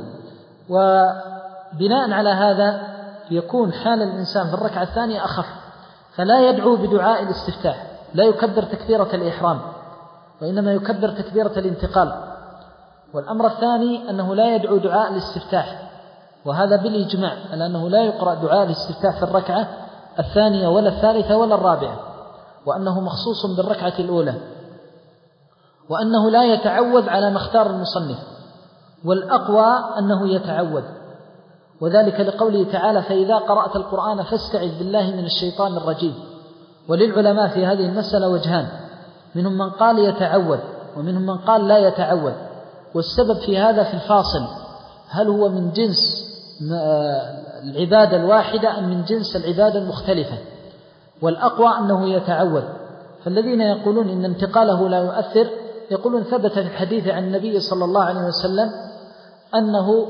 وبناء على هذا يكون حال الإنسان في الركعة الثانية أخف، فلا يدعو بدعاء الاستفتاح، لا يكبر تكبيرة الإحرام، وإنما يكبر تكبيرة الانتقال. والأمر الثاني أنه لا يدعو دعاء الاستفتاح، وهذا بالإجماع على أنه لا يقرأ دعاء الاستفتاح في الركعة الثانية ولا الثالثة ولا الرابعة، وأنه مخصوص بالركعة الأولى، وأنه لا يتعوذ على ما اختار المصنف، والأقوى أنه يتعوذ، وذلك لقوله تعالى فإذا قرأت القرآن فاستعذ بالله من الشيطان الرجيم. وللعلماء في هذه المسألة وجهان، منهم من قال يتعوذ ومنهم من قال لا يتعوذ، والسبب في هذا في الفاصل، هل هو من جنس العبادة الواحدة أم من جنس العبادة المختلفة؟ والأقوى أنه يتعوذ. فالذين يقولون إن انتقاله لا يؤثر يقولون ثبت في الحديث عن النبي صلى الله عليه وسلم أنه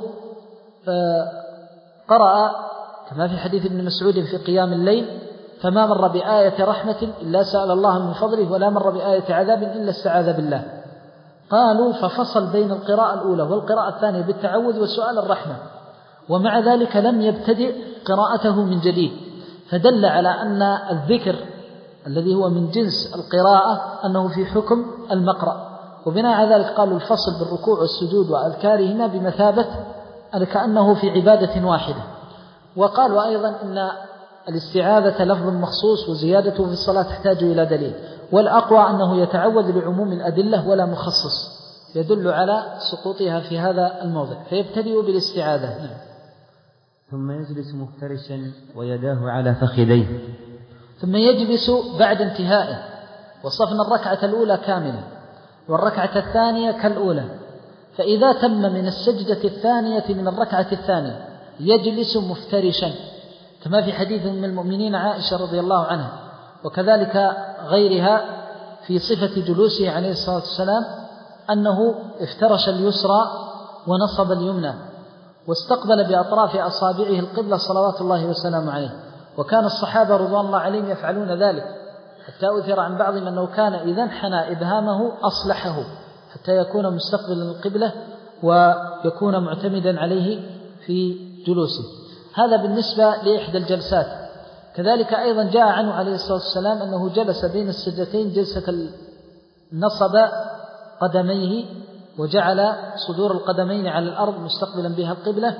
قرأ كما في حديث ابن مسعود في قيام الليل فما مر بآية رحمة إلا سأل الله من فضله ولا مر بآية عذاب إلا استعاذ بالله. قالوا ففصل بين القراءة الأولى والقراءة الثانية بالتعوذ وسؤال الرحمة، ومع ذلك لم يبتدئ قراءته من جديد، فدل على أن الذكر الذي هو من جنس القراءة أنه في حكم المقرأ. وبناء على ذلك قالوا الفصل بالركوع والسجود وأذكارهما بمثابة كأنه في عبادة واحدة. وقالوا أيضا إن الاستعاذة لفظ مخصوص وزيادته في الصلاة تحتاج إلى دليل، والأقوى أنه يتعوذ لعموم الأدلة ولا مخصص يدل على سقوطها في هذا الموضع، فيبتدئ بالاستعاذة. ثم يجلس مفترشا ويداه على فخذيه. ثم يجلس بعد انتهائه، وصفنا الركعة الأولى كاملة والركعة الثانية كالأولى، فإذا تم من السجدة الثانية من الركعة الثانية يجلس مفترشا، كما في حديث من المؤمنين عائشة رضي الله عنها وكذلك غيرها في صفة جلوسه عليه الصلاة والسلام أنه افترش اليسرى ونصب اليمنى واستقبل بأطراف أصابعه القبلة صلوات الله وسلامه عليه. وكان الصحابة رضوان الله عليهم يفعلون ذلك، حتى أثر عن بعضهم أنه كان إذا انحنى إبهامه أصلحه حتى يكون مستقبلا القبلة ويكون معتمدا عليه في جلوسه. هذا بالنسبة لإحدى الجلسات. كذلك أيضا جاء عنه عليه الصلاة والسلام أنه جلس بين السجدتين جلسة نصب قدميه وجعل صدور القدمين على الأرض مستقبلا بها القبلة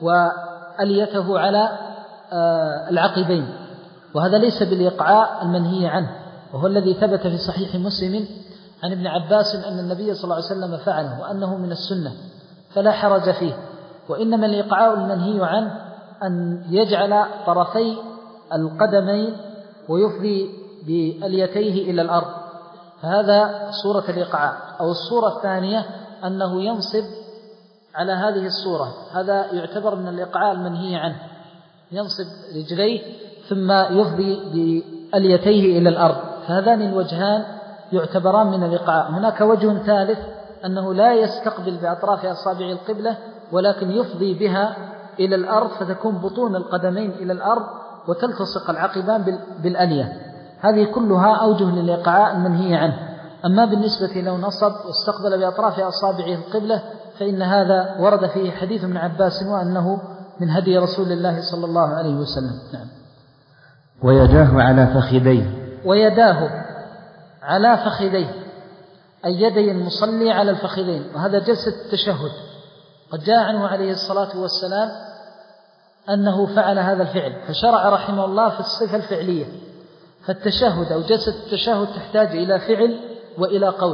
وأليته على العقبين، وهذا ليس بالإيقاع المنهي عنه، وهو الذي ثبت في صحيح مسلم عن ابن عباس أن النبي صلى الله عليه وسلم فعله وأنه من السنة فلا حرج فيه. وإنما الإيقاع المنهي عنه أن يجعل طرفي القدمين ويفضي بأليتيه إلى الأرض، فهذا صورة الإيقاع. أو الصورة الثانية أنه ينصب على هذه الصورة، هذا يعتبر من الإيقاع المنهي عنه، ينصب رجليه ثم يفضي بأليتيه إلى الأرض، فهذان الوجهان يعتبران من الإيقاع. هناك وجه ثالث أنه لا يستقبل بأطراف أصابع القبلة ولكن يفضي بها إلى الأرض فتكون بطون القدمين إلى الأرض وتلتصق العقبان بالألية. هذه كلها أوجه للإيقاع المنهي عنه. أما بالنسبة لو نصب واستقبل بأطراف أصابعه القبلة فإن هذا ورد فيه حديث ابن عباس وأنه من هدي رسول الله صلى الله عليه وسلم. نعم. ويداه على فخذيه. ويداه على فخذيه أي يدي المصلي على الفخذين، وهذا جلسة التشهد. قد جاء عنه عليه الصلاة والسلام أنه فعل هذا الفعل، فشرع رحمه الله في الصفة الفعلية. فالتشهد أو جلسة التشهد تحتاج إلى فعل وإلى قول.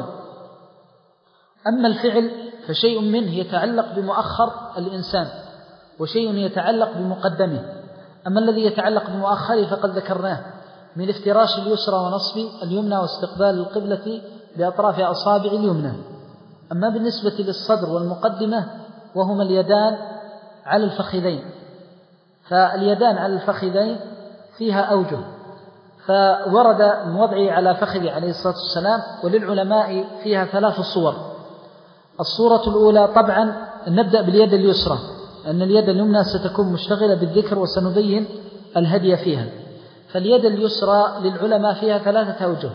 أما الفعل فشيء منه يتعلق بمؤخر الإنسان وشيء يتعلق بمقدمه. أما الذي يتعلق بمؤخره فقد ذكرناه من افتراش اليسرى ونصب اليمنى واستقبال القبلة بأطراف أصابع اليمنى. أما بالنسبة للصدر والمقدمة وهما اليدان على الفخذين، فاليدان على الفخذين فيها أوجه، فورد من وضعه على فخذه عليه الصلاة والسلام، وللعلماء فيها ثلاث صور. الصورة الأولى طبعا نبدأ باليد اليسرى، أن اليد اليمنى ستكون مشتغلة بالذكر وسنبين الهدي فيها. فاليد اليسرى للعلماء فيها ثلاثة أوجه.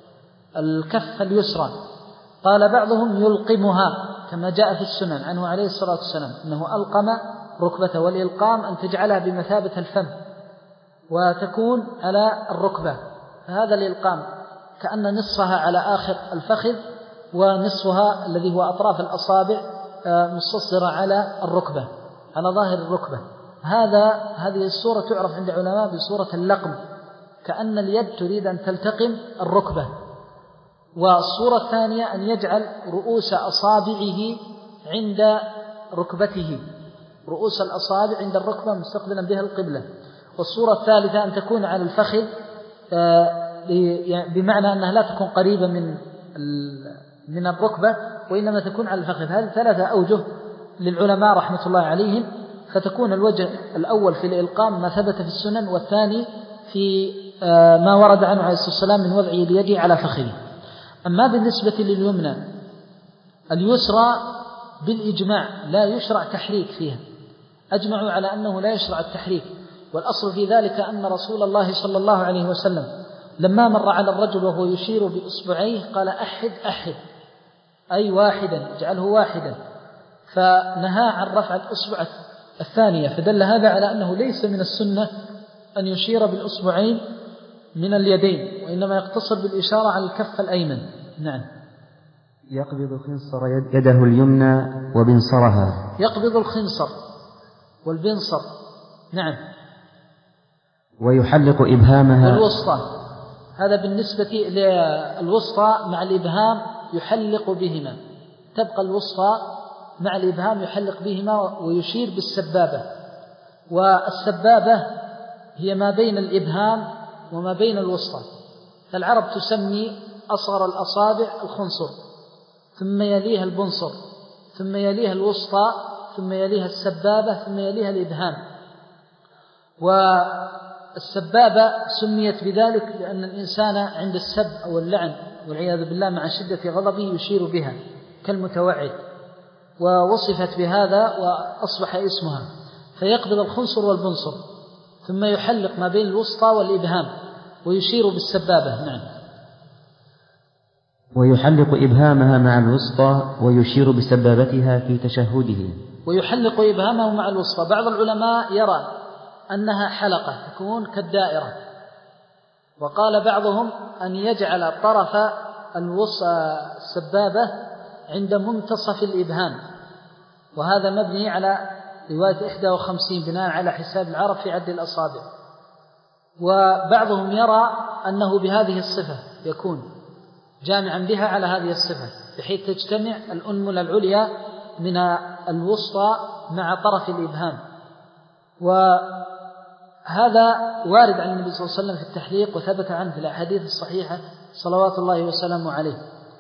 الكف اليسرى قال بعضهم يلقمها كما جاء في السنن عنه عليه الصلاة والسلام أنه ألقم ركبته، والإلقام أن تجعلها بمثابة الفم وتكون على الركبة، فهذا الإلقام كأن نصفها على آخر الفخذ ونصفها الذي هو أطراف الأصابع مستصغرة على الركبة على ظاهر الركبة. هذا هذه الصورة تعرف عند علماء بصورة اللقم، كأن اليد تريد أن تلتقم الركبة. والصورة الثانية أن يجعل رؤوس أصابعه عند ركبته، رؤوس الأصابع عند الركبة مستقبلا بها القبلة. والصورة الثالثة أن تكون على الفخذ بمعنى أنها لا تكون قريبة من من الركبة وإنما تكون على الفخذ. هذه ثلاثة أوجه للعلماء رحمة الله عليهم، فتكون الوجه الأول في الإلقام ما ثبت في السنن، والثاني في ما ورد عنه عليه الصلاة والسلام من وضعه بيده على فخذه. أما بالنسبة لليمنى اليسرى بالإجماع لا يشرع تحريك فيها، أجمعوا على أنه لا يشرع التحريك. والأصل في ذلك أن رسول الله صلى الله عليه وسلم لما مر على الرجل وهو يشير بإصبعيه قال أحد أحد أي واحدا، اجعله واحدا، فنهى عن رفع الأصبع الثانية، فدل هذا على أنه ليس من السنة أن يشير بالأصبعين من اليدين، وإنما يقتصر بالإشارة على الكف الأيمن. نعم. يقبض خنصر يده اليمنى وبنصرها. يقبض الخنصر والبنصر. نعم. ويحلق إبهامها والوسطى، هذا بالنسبة للوسطى مع الإبهام يحلق بهما، تبقى الوسطى مع الإبهام يحلق بهما ويشير بالسبابة. والسبابة هي ما بين الإبهام وما بين الوسطى، فالعرب تسمي أصغر الأصابع الخنصر، ثم يليها البنصر، ثم يليها الوسطى، ثم يليها السبابة، ثم يليها الإبهام. والسبابة سميت بذلك لأن الإنسان عند السب أو اللعن والعياذ بالله مع شدة غضبه يشير بها كالمتوعد، ووصفت بهذا وأصبح اسمها. فيقبض الخنصر والبنصر ثم يحلق ما بين الوسطى والإبهام ويشير بالسبابة. نعم. ويحلق إبهامها مع الوسطى ويشير بسبابتها في تشهده. ويحلق إبهامه مع الوسطى. بعض العلماء يرى أنها حلقة تكون كالدائرة، وقال بعضهم أن يجعل طرف السبابة عند منتصف الإبهام، وهذا مبني على رواية إحدى وخمسين بناء على حساب العرب في عد الأصابع. وبعضهم يرى أنه بهذه الصفة يكون جامعا بها على هذه الصفة، بحيث تجتمع الأنملة العليا من الوسطى مع طرف الإبهام. وهذا وارد عن النبي صلى الله عليه وسلم في التحليق، وثبت عنه في الأحاديث الصحيحة صلوات الله وسلامه عليه.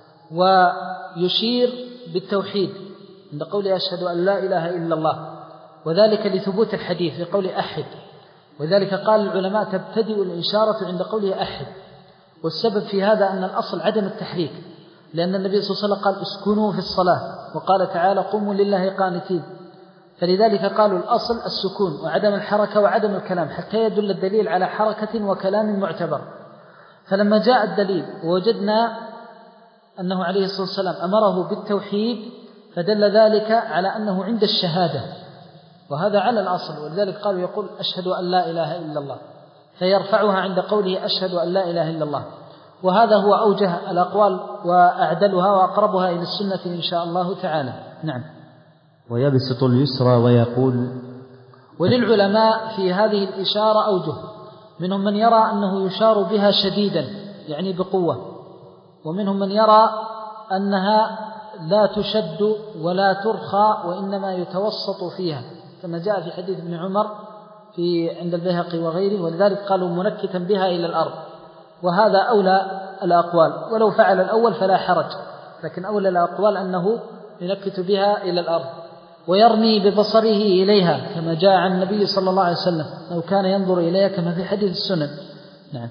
ويشير بالتوحيد عند قول أشهد أن لا إله إلا الله، وذلك لثبوت الحديث في قول أحد، وذلك قال العلماء تبتدئ الإشارة عند قوله أحد. والسبب في هذا أن الأصل عدم التحريك، لأن النبي صلى الله عليه وسلم قال اسكنوا في الصلاة، وقال تعالى قوموا لله قانتين، فلذلك قالوا الأصل السكون وعدم الحركة وعدم الكلام، حتى يدل الدليل على حركة وكلام معتبر. فلما جاء الدليل ووجدنا أنه عليه الصلاة والسلام أمره بالتوحيد، فدل ذلك على أنه عند الشهادة، وهذا على الأصل. ولذلك قالوا يقول أشهد أن لا إله إلا الله، فيرفعها عند قوله أشهد أن لا إله إلا الله. وهذا هو أوجه الأقوال وأعدلها وأقربها إلى السنة إن شاء الله تعالى. نعم. ويبسط اليسرى ويقول. وللعلماء في هذه الإشارة أوجه، منهم من يرى أنه يشار بها شديدا يعني بقوة، ومنهم من يرى أنها لا تشد ولا ترخى وإنما يتوسط فيها، كما جاء في حديث ابن عمر في عند البيهقي وغيره، ولذلك قالوا منكتا بها إلى الأرض، وهذا أولى الأقوال. ولو فعل الأول فلا حرج، لكن أولى الأقوال أنه ينكت بها إلى الأرض ويرمي ببصره إليها، كما جاء عن النبي صلى الله عليه وسلم لو كان ينظر إليها كما في حديث السنن. نعم.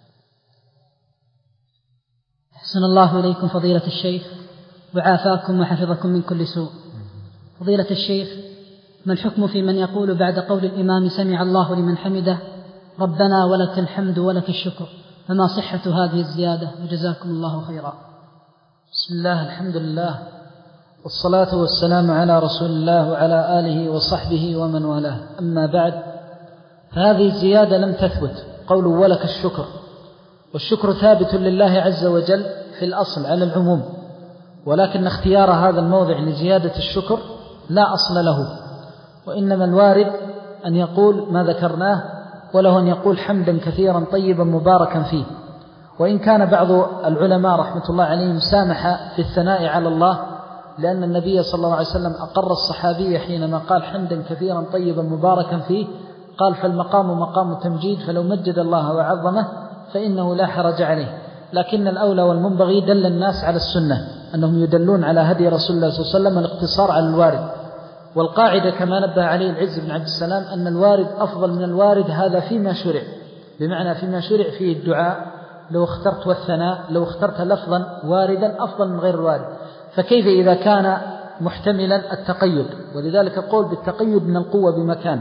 أحسن الله إليكم فضيلة الشيخ، وعافاكم وحفظكم من كل سوء. فضيلة الشيخ، ما الحكم في من يقول بعد قول الإمام سمع الله لمن حمده ربنا ولك الحمد ولك الشكر، فما صحة هذه الزيادة؟ وجزاكم الله خيرا. بسم الله، الحمد لله، والصلاة والسلام على رسول الله وعلى آله وصحبه ومن والاه. أما بعد، فهذه الزيادة لم تثبت، قول ولك الشكر، والشكر ثابت لله عز وجل في الأصل على العموم، ولكن اختيار هذا الموضع لزيادة الشكر لا أصل له، وإنما الوارد أن يقول ما ذكرناه، وله أن يقول حمدا كثيرا طيبا مباركا فيه. وإن كان بعض العلماء رحمة الله عليهم سامح في الثناء على الله، لأن النبي صلى الله عليه وسلم أقر الصحابي حينما قال حمدا كثيرا طيبا مباركا فيه، قال فالمقام مقام تمجيد، فلو مجد الله وعظمه فإنه لا حرج عليه. لكن الأولى والمنبغي دل الناس على السنة، أنهم يدلون على هدي رسول الله صلى الله عليه وسلم، الاقتصار على الوارد. والقاعدة كما نبه عليه العز بن عبد السلام أن الوارد أفضل من الوارد، هذا فيما شرع، بمعنى فيما شرع فيه الدعاء لو اخترت والثناء، لو اخترت لفظا واردا أفضل من غير الوارد، فكيف إذا كان محتملا التقيد؟ ولذلك قول بالتقيد من القوة بمكان،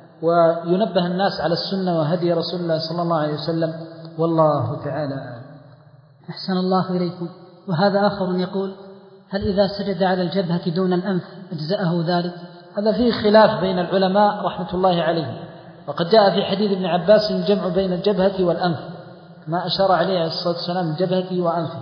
وينبه الناس على السنة وهدي رسول الله صلى الله عليه وسلم، والله تعالى. أحسن الله إليكم. وهذا آخر يقول هل إذا سجد على الجبهة دون الأنف أجزأه ذلك؟ هذا فيه خلاف بين العلماء رحمة الله عليهم، وقد جاء في حديث ابن عباس الجمع بين الجبهة والأنف، ما أشار عليه عليه الصلاة والسلام جبهته وأنفه.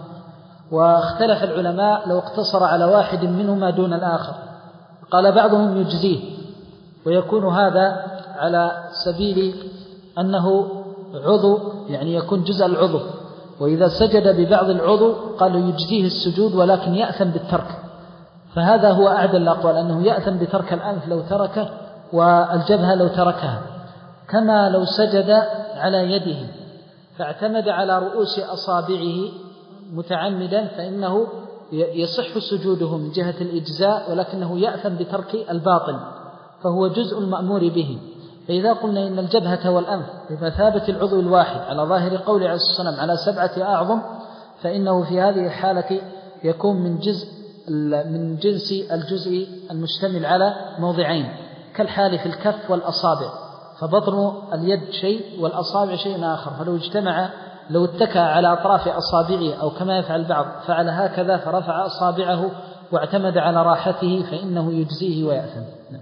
واختلف العلماء لو اقتصر على واحد منهما دون الآخر، قال بعضهم يجزيه، ويكون هذا على سبيل أنه عضو، يعني يكون جزء العضو، وإذا سجد ببعض العضو قالوا يجزيه السجود ولكن يأثم بالترك. فهذا هو أعدل الأقوال، أنه يأثم بترك الأنف لو تركه، والجبهة لو تركها، كما لو سجد على يده فاعتمد على رؤوس أصابعه متعمدا فإنه يصح سجوده من جهة الإجزاء، ولكنه يأثم بترك الباطن، فهو جزء المأمور به. فإذا قلنا إن الجبهة والأنف بمثابة العضو الواحد على ظاهر قول عليه الصلاة والسلام على سبعة أعظم، فإنه في هذه الحالة يكون من جزء من جنس الجزء المشتمل على موضعين، كالحال في الكف والأصابع، فبطن اليد شيء والأصابع شيء آخر، فلو اجتمع لو اتكى على أطراف أصابعه أو كما يفعل البعض فعل هكذا فرفع أصابعه واعتمد على راحته فإنه يجزيه ويأثم.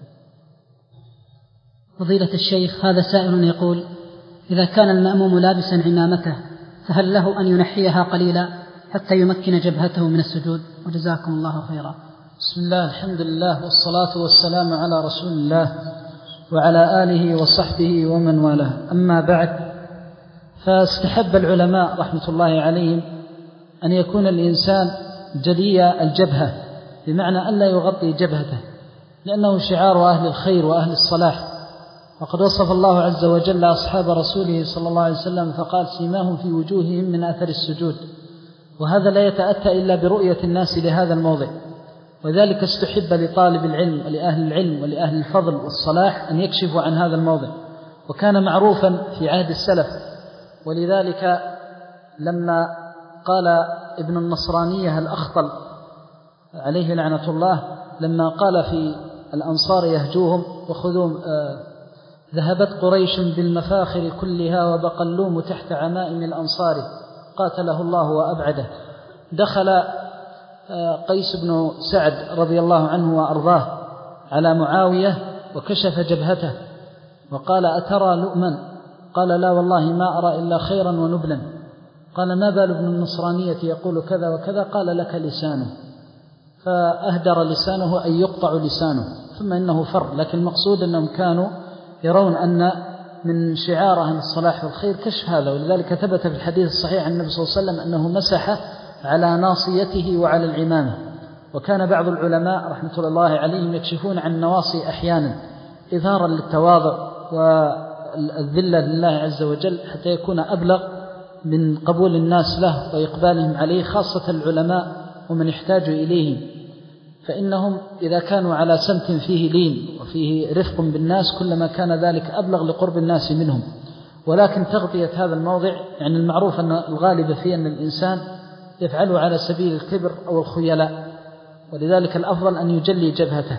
فضيلة الشيخ، هذا سائل يقول: إذا كان المأموم لابسا عمامته فهل له أن ينحيها قليلا حتى يمكن جبهته من السجود؟ وجزاكم الله خيرا. بسم الله، الحمد لله، والصلاة والسلام على رسول الله وعلى آله وصحبه ومن والاه. أما بعد، فاستحب العلماء رحمة الله عليهم أن يكون الإنسان جلي الجبهة، بمعنى أن لا يغطي جبهته، لأنه شعار أهل الخير وأهل الصلاح. وقد وصف الله عز وجل أصحاب رسوله صلى الله عليه وسلم فقال: سيماهم في وجوههم من أثر السجود. وهذا لا يتأتى إلا برؤية الناس لهذا الموضع، وذلك استحب لطالب العلم ولأهل العلم ولأهل الفضل والصلاح أن يكشفوا عن هذا الموضع، وكان معروفا في عهد السلف. ولذلك لما قال ابن النصرانية الأخطل عليه لعنة الله، لما قال في الأنصار يهجوهم وخذوهم آه ذهبت قريش بالمفاخر كلها وبقى اللوم تحت عمائم الأنصار قاتله الله وأبعده، دخل آه قيس بن سعد رضي الله عنه وأرضاه على معاوية وكشف جبهته وقال: أترى لؤما؟ قال: لا والله ما أرى إلا خيرا ونبلا. قال: ما بال ابن النصرانية يقول كذا وكذا؟ قال: لك لسانه. فأهدر لسانه أي يقطع لسانه، ثم إنه فر. لكن المقصود أنهم كانوا يرون أن من شعارهم الصلاح والخير كشف هذا، ولذلك ثبت في الحديث الصحيح عن النبي صلى الله عليه وسلم أنه مسح على ناصيته وعلى العمامة. وكان بعض العلماء رحمة الله عليهم يكشفون عن النواصي أحيانا إظهارا للتواضع والذلة لله عز وجل، حتى يكون أبلغ من قبول الناس له وإقبالهم عليه، خاصة العلماء ومن يحتاج إليهم، فإنهم إذا كانوا على سمت فيه لين وفيه رفق بالناس كلما كان ذلك أبلغ لقرب الناس منهم. ولكن تغطية هذا الموضع، يعني المعروف أن الغالب فيه أن الإنسان يفعله على سبيل الكبر أو الخيلاء، ولذلك الأفضل أن يجلي جبهته.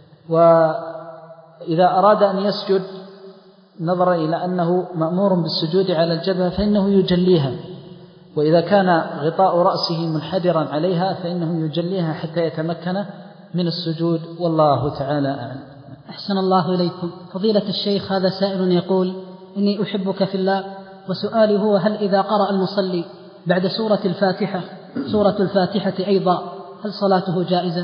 وإذا أراد أن يسجد نظر إلى أنه مأمور بالسجود على الجبهة فإنه يجليها، وإذا كان غطاء رأسه منحدرا عليها فإنه يجليها حتى يتمكن من السجود، والله تعالى أعلم. أحسن الله إليكم. فضيلة الشيخ، هذا سائل يقول: إني أحبك في الله، وسؤالي هو: هل إذا قرأ المصلي بعد سورة الفاتحة سورة الفاتحة أيضا هل صلاته جائزة؟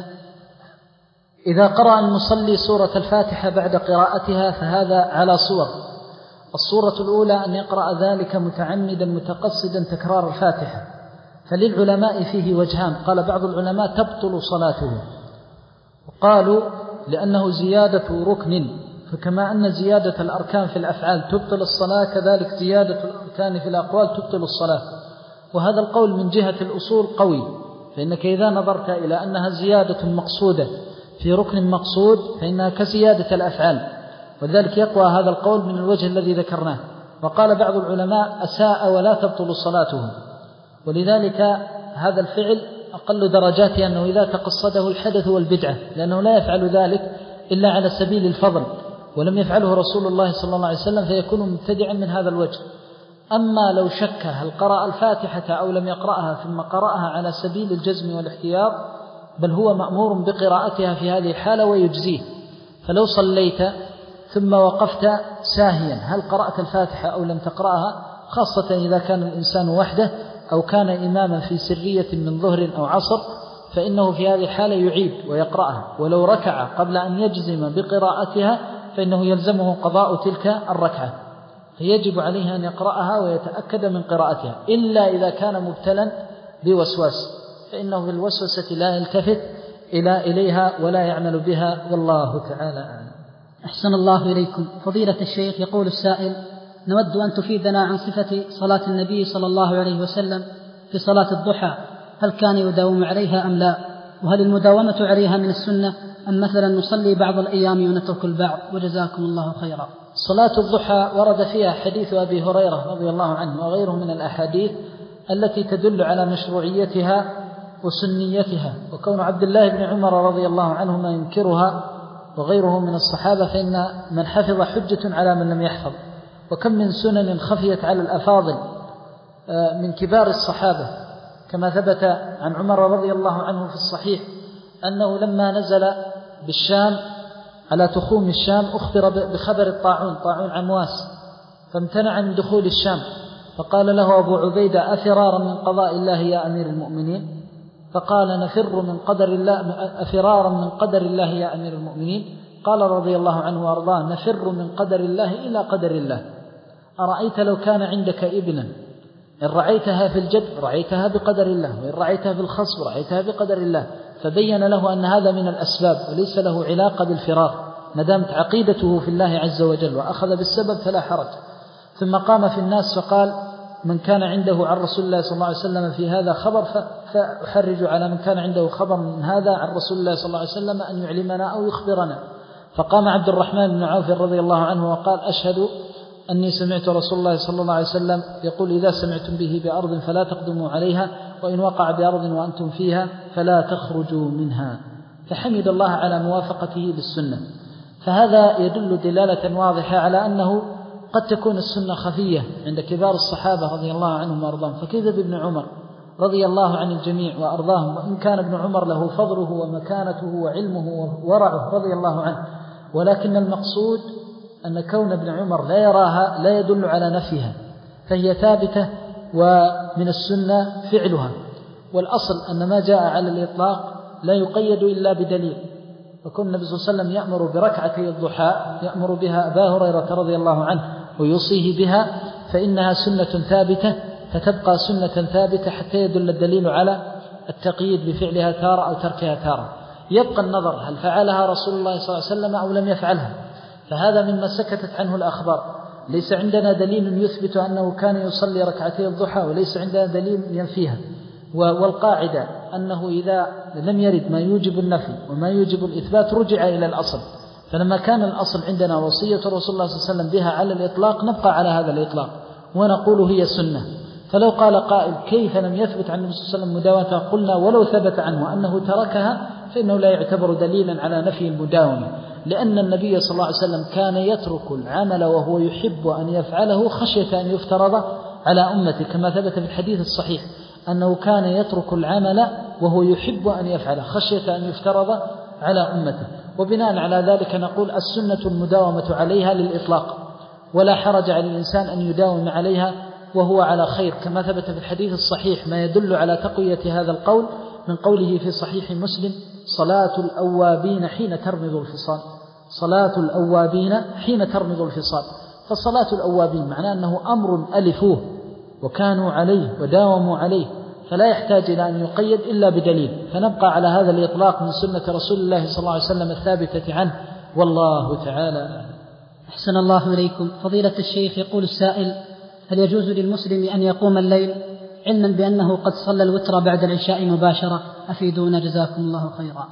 إذا قرأ المصلي سورة الفاتحة بعد قراءتها فهذا على صور. الصورة الأولى أن يقرأ ذلك متعمدا متقصدا تكرار الفاتحة، فللعلماء فيه وجهان. قال بعض العلماء تبطل صلاته، وقالوا لأنه زيادة ركن، فكما أن زيادة الأركان في الأفعال تبطل الصلاة كذلك زيادة الأركان في الأقوال تبطل الصلاة. وهذا القول من جهة الأصول قوي، فإنك إذا نظرت إلى أنها زيادة مقصودة في ركن مقصود فإنها كزيادة الأفعال، وذلك يقوى هذا القول من الوجه الذي ذكرناه. وقال بعض العلماء أساء ولا تبطل صلاته، ولذلك هذا الفعل أقل درجاته أنه إذا تقصده الحدث والبدعة، لأنه لا يفعل ذلك إلا على سبيل الفضل، ولم يفعله رسول الله صلى الله عليه وسلم، فيكون مبتدعا من هذا الوجه. أما لو شك هل قرأ الفاتحة أو لم يقرأها ثم قرأها على سبيل الجزم والاحتياط، بل هو مأمور بقراءتها في هذه الحالة ويجزيه. فلو صليت ثم وقفت ساهيا هل قرأت الفاتحة أو لم تقرأها، خاصة إذا كان الإنسان وحده أو كان إماما في سرية من ظهر أو عصر، فإنه في هذه الحالة يعيد ويقرأها. ولو ركع قبل أن يجزم بقراءتها فإنه يلزمه قضاء تلك الركعة، فيجب عليه أن يقرأها ويتأكد من قراءتها، إلا إذا كان مبتلا بوسواس، فإنه في الوسوسة لا يلتفت إلى إليها ولا يعمل بها، والله تعالى أعلم. أحسن الله إليكم. فضيلة الشيخ، يقول السائل: نود أن تفيدنا عن صفة صلاة النبي صلى الله عليه وسلم في صلاة الضحى، هل كان يداوم عليها أم لا؟ وهل المداومة عليها من السنة أم مثلا نصلي بعض الأيام ونترك البعض؟ وجزاكم الله خيرا. صلاة الضحى ورد فيها حديث أبي هريرة رضي الله عنه وغيره من الأحاديث التي تدل على مشروعيتها وسنيتها، وكون عبد الله بن عمر رضي الله عنهما ينكرها وغيره من الصحابة فإن من حفظ حجة على من لم يحفظ. وكم من سنن خفيت على الأفاضل من كبار الصحابة، كما ثبت عن عمر رضي الله عنه في الصحيح أنه لما نزل بالشام على تخوم الشام أخبر بخبر الطاعون، طاعون عمواس، فامتنع من دخول الشام، فقال له أبو عبيدة: أفرارا من قضاء الله يا أمير المؤمنين؟ فقال: نفر من قدر الله، أفرارا من قدر الله يا أمير المؤمنين؟ قال رضي الله عنه وأرضاه: نفر من قدر الله إلى قدر الله. أرأيت لو كان عندك ابنا إن رعيتها في الجد رعيتها بقدر الله، وإن رعيتها في الخصب رعيتها بقدر الله. فبين له أن هذا من الأسباب وليس له علاقة بالفرار، ما دامت عقيدته في الله عز وجل وأخذ بالسبب فلا حرج. ثم قام في الناس فقال: من كان عنده عن رسول الله صلى الله عليه وسلم في هذا خبر فأحرج على من كان عنده خبر من هذا عن رسول الله صلى الله عليه وسلم أن يعلمنا أو يخبرنا. فقام عبد الرحمن بن عوف رضي الله عنه وقال: أشهد أني سمعت رسول الله صلى الله عليه وسلم يقول: إذا سمعتم به بأرض فلا تقدموا عليها، وإن وقع بأرض وأنتم فيها فلا تخرجوا منها. فحمد الله على موافقته للسنة. فهذا يدل دلالة واضحة على أنه قد تكون السنة خفية عند كبار الصحابة رضي الله عنهم وأرضاهم، فكيف بابن عمر رضي الله عن الجميع وأرضاهم، وإن كان ابن عمر له فضله ومكانته وعلمه وورعه رضي الله عنه، ولكن المقصود أن كون ابن عمر لا يراها لا يدل على نفيها، فهي ثابتة ومن السنة فعلها. والأصل أن ما جاء على الإطلاق لا يقيد إلا بدليل. وكون النبي صلى الله عليه وسلم يأمر بركعتي الضحى يأمر بها أبا هريرة رضي الله عنه ويوصيه بها، فإنها سنة ثابتة، فتبقى سنة ثابتة حتى يدل الدليل على التقييد بفعلها تارة أو تركها تارة. يبقى النظر هل فعلها رسول الله صلى الله عليه وسلم أو لم يفعلها، فهذا مما سكتت عنه الأخبار. ليس عندنا دليل يثبت أنه كان يصلي ركعتي الضحى، وليس عندنا دليل ينفيها. والقاعدة أنه إذا لم يرد ما يوجب النفي وما يوجب الإثبات رجع إلى الأصل. فلما كان الأصل عندنا وصية رسول الله صلى الله عليه وسلم بها على الإطلاق نبقى على هذا الإطلاق ونقول هي سنة. فلو قال قائل: كيف لم يثبت عن النبي صلى الله عليه وسلم مداومتها؟ قلنا: ولو ثبت عنه أنه تركها فإنه لا يعتبر دليلا على نفي المداومة، لأن النبي صلى الله عليه وسلم كان يترك العمل وهو يحب أن يفعله خشية أن يفترض على أمته، كما ثبت في الحديث الصحيح أنه كان يترك العمل وهو يحب أن يفعله خشية أن يفترض على أمته. وبناء على ذلك نقول: السنة المداومة عليها للإطلاق، ولا حرج على الإنسان أن يداوم عليها وهو على خير، كما ثبت في الحديث الصحيح ما يدل على تقوية هذا القول من قوله في صحيح مسلم: صلاة الأوابين حين ترمض الفصال. صلاة الأوابين حين ترمض الفصال. فصلاة الأوابين معناه أنه أمر ألفوه وكانوا عليه وداوموا عليه، فلا يحتاج إلى أن يقيد إلا بدليل. فنبقى على هذا الإطلاق من سنة رسول الله صلى الله عليه وسلم الثابتة عنه، والله تعالى. أحسن الله إليكم. فضيلة الشيخ، يقول السائل: هل يجوز للمسلم أن يقوم الليل علما بأنه قد صلى الوتر بعد العشاء مباشرة؟ أفيدونا جزاكم الله خيرا.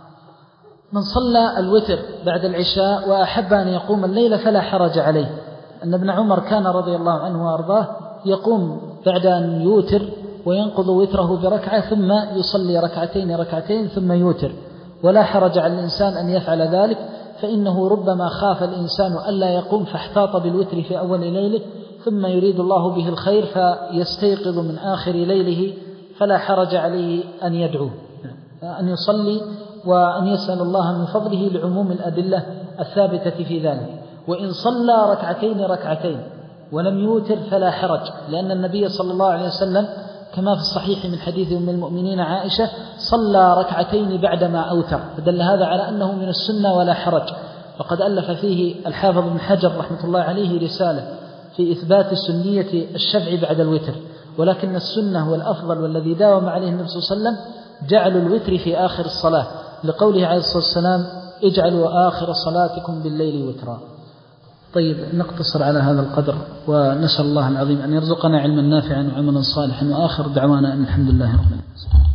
من صلى الوتر بعد العشاء وأحب أن يقوم الليل فلا حرج عليه، أن ابن عمر كان رضي الله عنه وأرضاه يقوم بعد أن يوتر وينقض وتره بركعة ثم يصلي ركعتين ركعتين ثم يوتر، ولا حرج على الإنسان أن يفعل ذلك، فإنه ربما خاف الإنسان ألا يقوم فاحتاط بالوتر في أول ليله ثم يريد الله به الخير فيستيقظ من آخر ليله، فلا حرج عليه أن يدعو أن يصلي وأن يسأل الله من فضله لعموم الأدلة الثابتة في ذلك. وإن صلى ركعتين ركعتين ولم يوتر فلا حرج، لأن النبي صلى الله عليه وسلم كما في الصحيح من حديث أم المؤمنين عائشة صلى ركعتين بعدما أوتر، فدل هذا على أنه من السنة ولا حرج. فقد ألف فيه الحافظ بن حجر رحمة الله عليه رسالة في إثبات سنية الشفع بعد الوتر، ولكن السنة والأفضل والذي داوم عليه النبي صلى الله عليه وسلم جعلوا الوتر في آخر الصلاة، لقوله عليه الصلاة والسلام: اجعلوا آخر صلاتكم بالليل وترا. طيب نقتصر على هذا القدر، ونسأل الله العظيم أن يرزقنا علما نافعا وعملا صالحا، وآخر دعوانا أن الحمد لله رب العالمين.